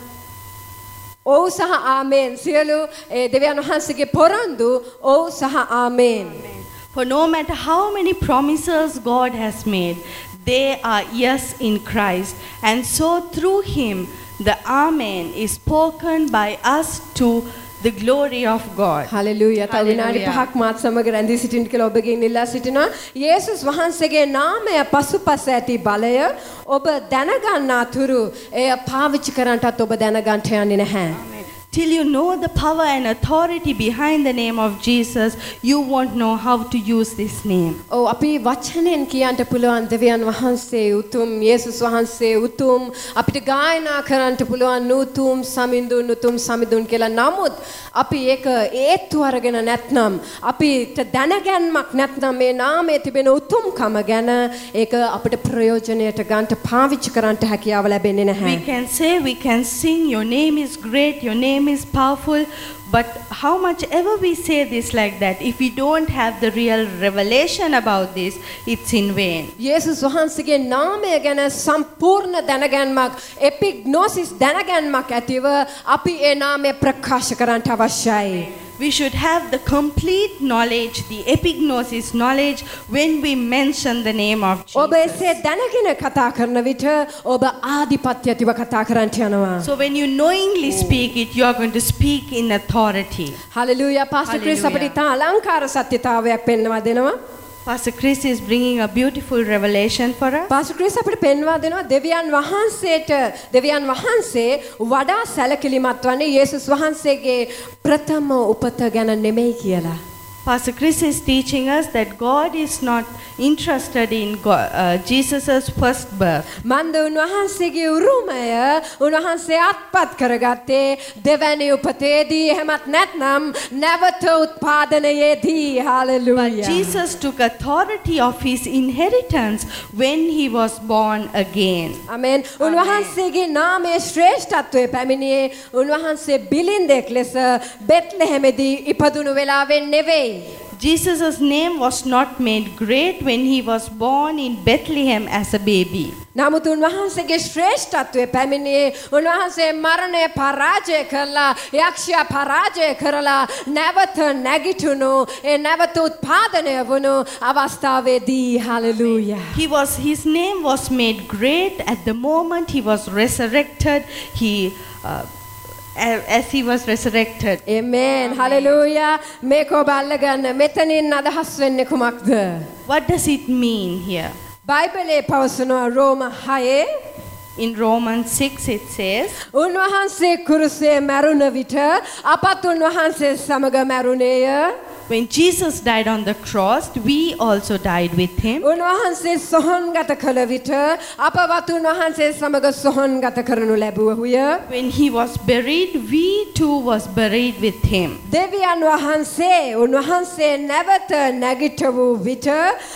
Speaker 1: ඔව් සහ ආමේන් සියලු දෙවියන් වහන්සේගේ පොරොන්දු ඔව් සහ ආමේන්.
Speaker 2: For no matter how many promises God has made, they are yes in Christ, and so through him the Amen is spoken by us to the glory of God.
Speaker 1: Hallelujah. තව විනාඩි පහක් මාත් සමග රැඳී සිටින්න කියලා ඔබගෙන් ඉල්ලා සිටිනවා. යේසුස් වහන්සේගේ නාමය පසුපස ඇති බලය ඔබ දැනගන්නා තුරු එය පාවිච්චි කරන්නටත් ඔබ දැනගන්න යන්නේ නැහැ.
Speaker 2: Till you know the power and authority behind the name of Jesus, you won't know how to use this name.
Speaker 1: ඔව් අපි වචනෙන් කියන්න පුළුවන් දෙවියන් වහන්සේ උතුම් යේසුස් වහන්සේ උතුම් අපිට ගායනා කරන්න පුළුවන් උතුම් සමිඳුන් උතුම් සමිඳුන් කියලා. නමුත් අපි ඒක ඒත්තු අරගෙන නැත්නම් අපිට දැනගැන්මක් නැත්නම් මේ නාමයේ තිබෙන උතුම්කම ගැන ඒක අපිට ප්‍රයෝජනයට ගන්නට පාවිච්චි කරන්නට හැකියාව ලැබෙන්නේ නැහැ.
Speaker 2: We can say, we can sing, your name is great, your name is powerful, but how much ever we say this like that, if we don't have the real revelation about this, it's in vain.
Speaker 1: යේසුස් වහන්සේගේ නාමය ගැන සම්පූර්ණ දැනගැන්මක් එපිග්නොසිස් දැනගැන්මක් ඇතිව අපි ඒ නාමය ප්‍රකාශ කරන්නට අවශ්‍යයි.
Speaker 2: We should have the complete knowledge, the epignosis knowledge, when we mention the name of Jesus.
Speaker 1: ඔබ එසේ දැනගෙන කතා කරන විට ඔබ ආධිපත්‍ය ඇතිව කතා කරන්නට යනවා.
Speaker 2: So when you knowingly speak it, you are going to speak in authority.
Speaker 1: Hallelujah. Pastor Chris අපිට ඉතා අලංකාර සත්‍යතාවයක් පෙන්වා දෙනවා.
Speaker 2: Pastor Chris is bringing a beautiful revelation for us.
Speaker 1: Pastor Chris අපිට පෙන්වා දෙනවා දෙවියන් වහන්සේට දෙවියන් වහන්සේ වඩා සැලකිලිමත් වන්නේ යේසුස් වහන්සේගේ ප්‍රථම උපත ගැන නෙමෙයි කියලා.
Speaker 2: Pastor Chris is teaching us that God is not interested in God, uh, Jesus' first birth.
Speaker 1: මන්ද උන්වහන්සේගේ උරුමය උන්වහන්සේ අත්පත් කරගත්තේ දෙවැනි උපතේදී එහෙමත් නැත්නම් නැවත උත්පාදනයේදී. Hallelujah.
Speaker 2: But Jesus took authority of his inheritance when he was born again.
Speaker 1: Amen. උන්වහන්සේගේ නාමයේ ශ්‍රේෂ්ඨත්වයේ පැමිණියේ උන්වහන්සේ බිලින්දෙක් ලෙස බෙත්ලෙහෙමදී ඉපදුණු වෙලාවෙන් නෙවෙයි.
Speaker 2: Jesus' name was not made great when he was born in Bethlehem as a baby.
Speaker 1: නමුත් උන්වහන්සේගේ ශ්‍රේෂ්ඨත්වයේ පැමිණියේ උන්වහන්සේ මරණය පරාජය කළා, යක්ෂයා පරාජය කරලා නැවත නැගිටුණු ඒ නැවත උත්පාදනය වුණු අවස්ථාවේදී. Hallelujah.
Speaker 2: He was his name was made great at the moment he was resurrected. He uh, as he was resurrected.
Speaker 1: Amen. Hallelujah. මේක ඔබ අල්ලගන්න. මෙතනින් අදහස් වෙන්නේ කුමක්ද?
Speaker 2: What does it mean here?
Speaker 1: බයිබලයේ පවසනවා රෝම හයේ
Speaker 2: in Romans six it says,
Speaker 1: උන්වහන්සේ කුරුසේ මැරුණ විට අපත් උන්වහන්සේ සමග මැරුණේය.
Speaker 2: when Jesus died on the cross, we also died with him.
Speaker 1: උන්වහන්සේ සොහොන්ගත කළ විට අපවත් උන්වහන්සේ සමග සොහොන්ගත කරනු ලැබුවහුය.
Speaker 2: when he was buried, we too was buried with him.
Speaker 1: දෙවියන් වහන්සේ උන්වහන්සේ නැවත නැගිට වූ විට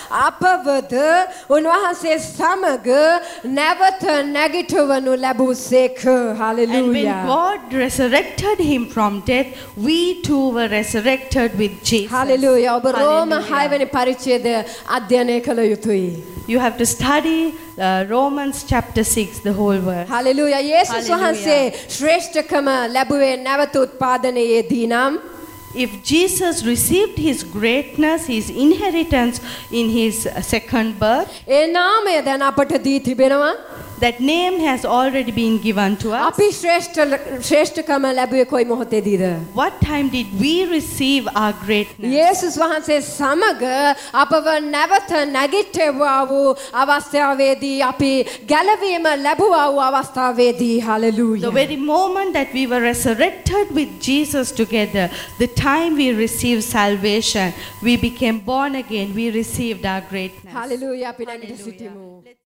Speaker 1: අපවද උන්වහන්සේ සමග නැවත නැගිටවනු ලැබුසේක.
Speaker 2: And when
Speaker 1: Hallelujah.
Speaker 2: God resurrected him from death, we too were resurrected with Jesus.
Speaker 1: Hallelujah. ඔබ රෝම
Speaker 2: Hallelujah.
Speaker 1: හය වෙනි පරිච්ඡේදය අධ්‍යයනය කළ යුතුයි.
Speaker 2: You have to study uh, Romans chapter six, the whole verse.
Speaker 1: Hallelujah. යේසුස්
Speaker 2: Hallelujah.
Speaker 1: වහන්සේ ශ්‍රේෂ්ඨකම ලැබුවේ නැවත උත්පාදනයේදී නම්
Speaker 2: If Jesus received his greatness, his inheritance in his uh, second birth,
Speaker 1: ඒ නාමය දැන් අපට දී තිබෙනවා.
Speaker 2: that name has already been given to us.
Speaker 1: අපි ශ්‍රේෂ්ඨ ශ්‍රේෂ්ඨකම ලැබුවේ කොයි මොහොතේදීද?
Speaker 2: What time did we receive our greatness?
Speaker 1: යේසුස් වහන්සේ සමග අපව නැවත නැගිටෙව්වා වූ අවස්ථාවේදී අපි ගැලවීම ලැබුවා වූ අවස්ථාවේදී.
Speaker 2: The
Speaker 1: Hallelujah.
Speaker 2: very moment that we were resurrected with Jesus together, the time we received salvation, we became born again, we received our greatness.
Speaker 1: Hallelujah. අපි නැගිට
Speaker 2: Hallelujah.
Speaker 1: සිටිමු.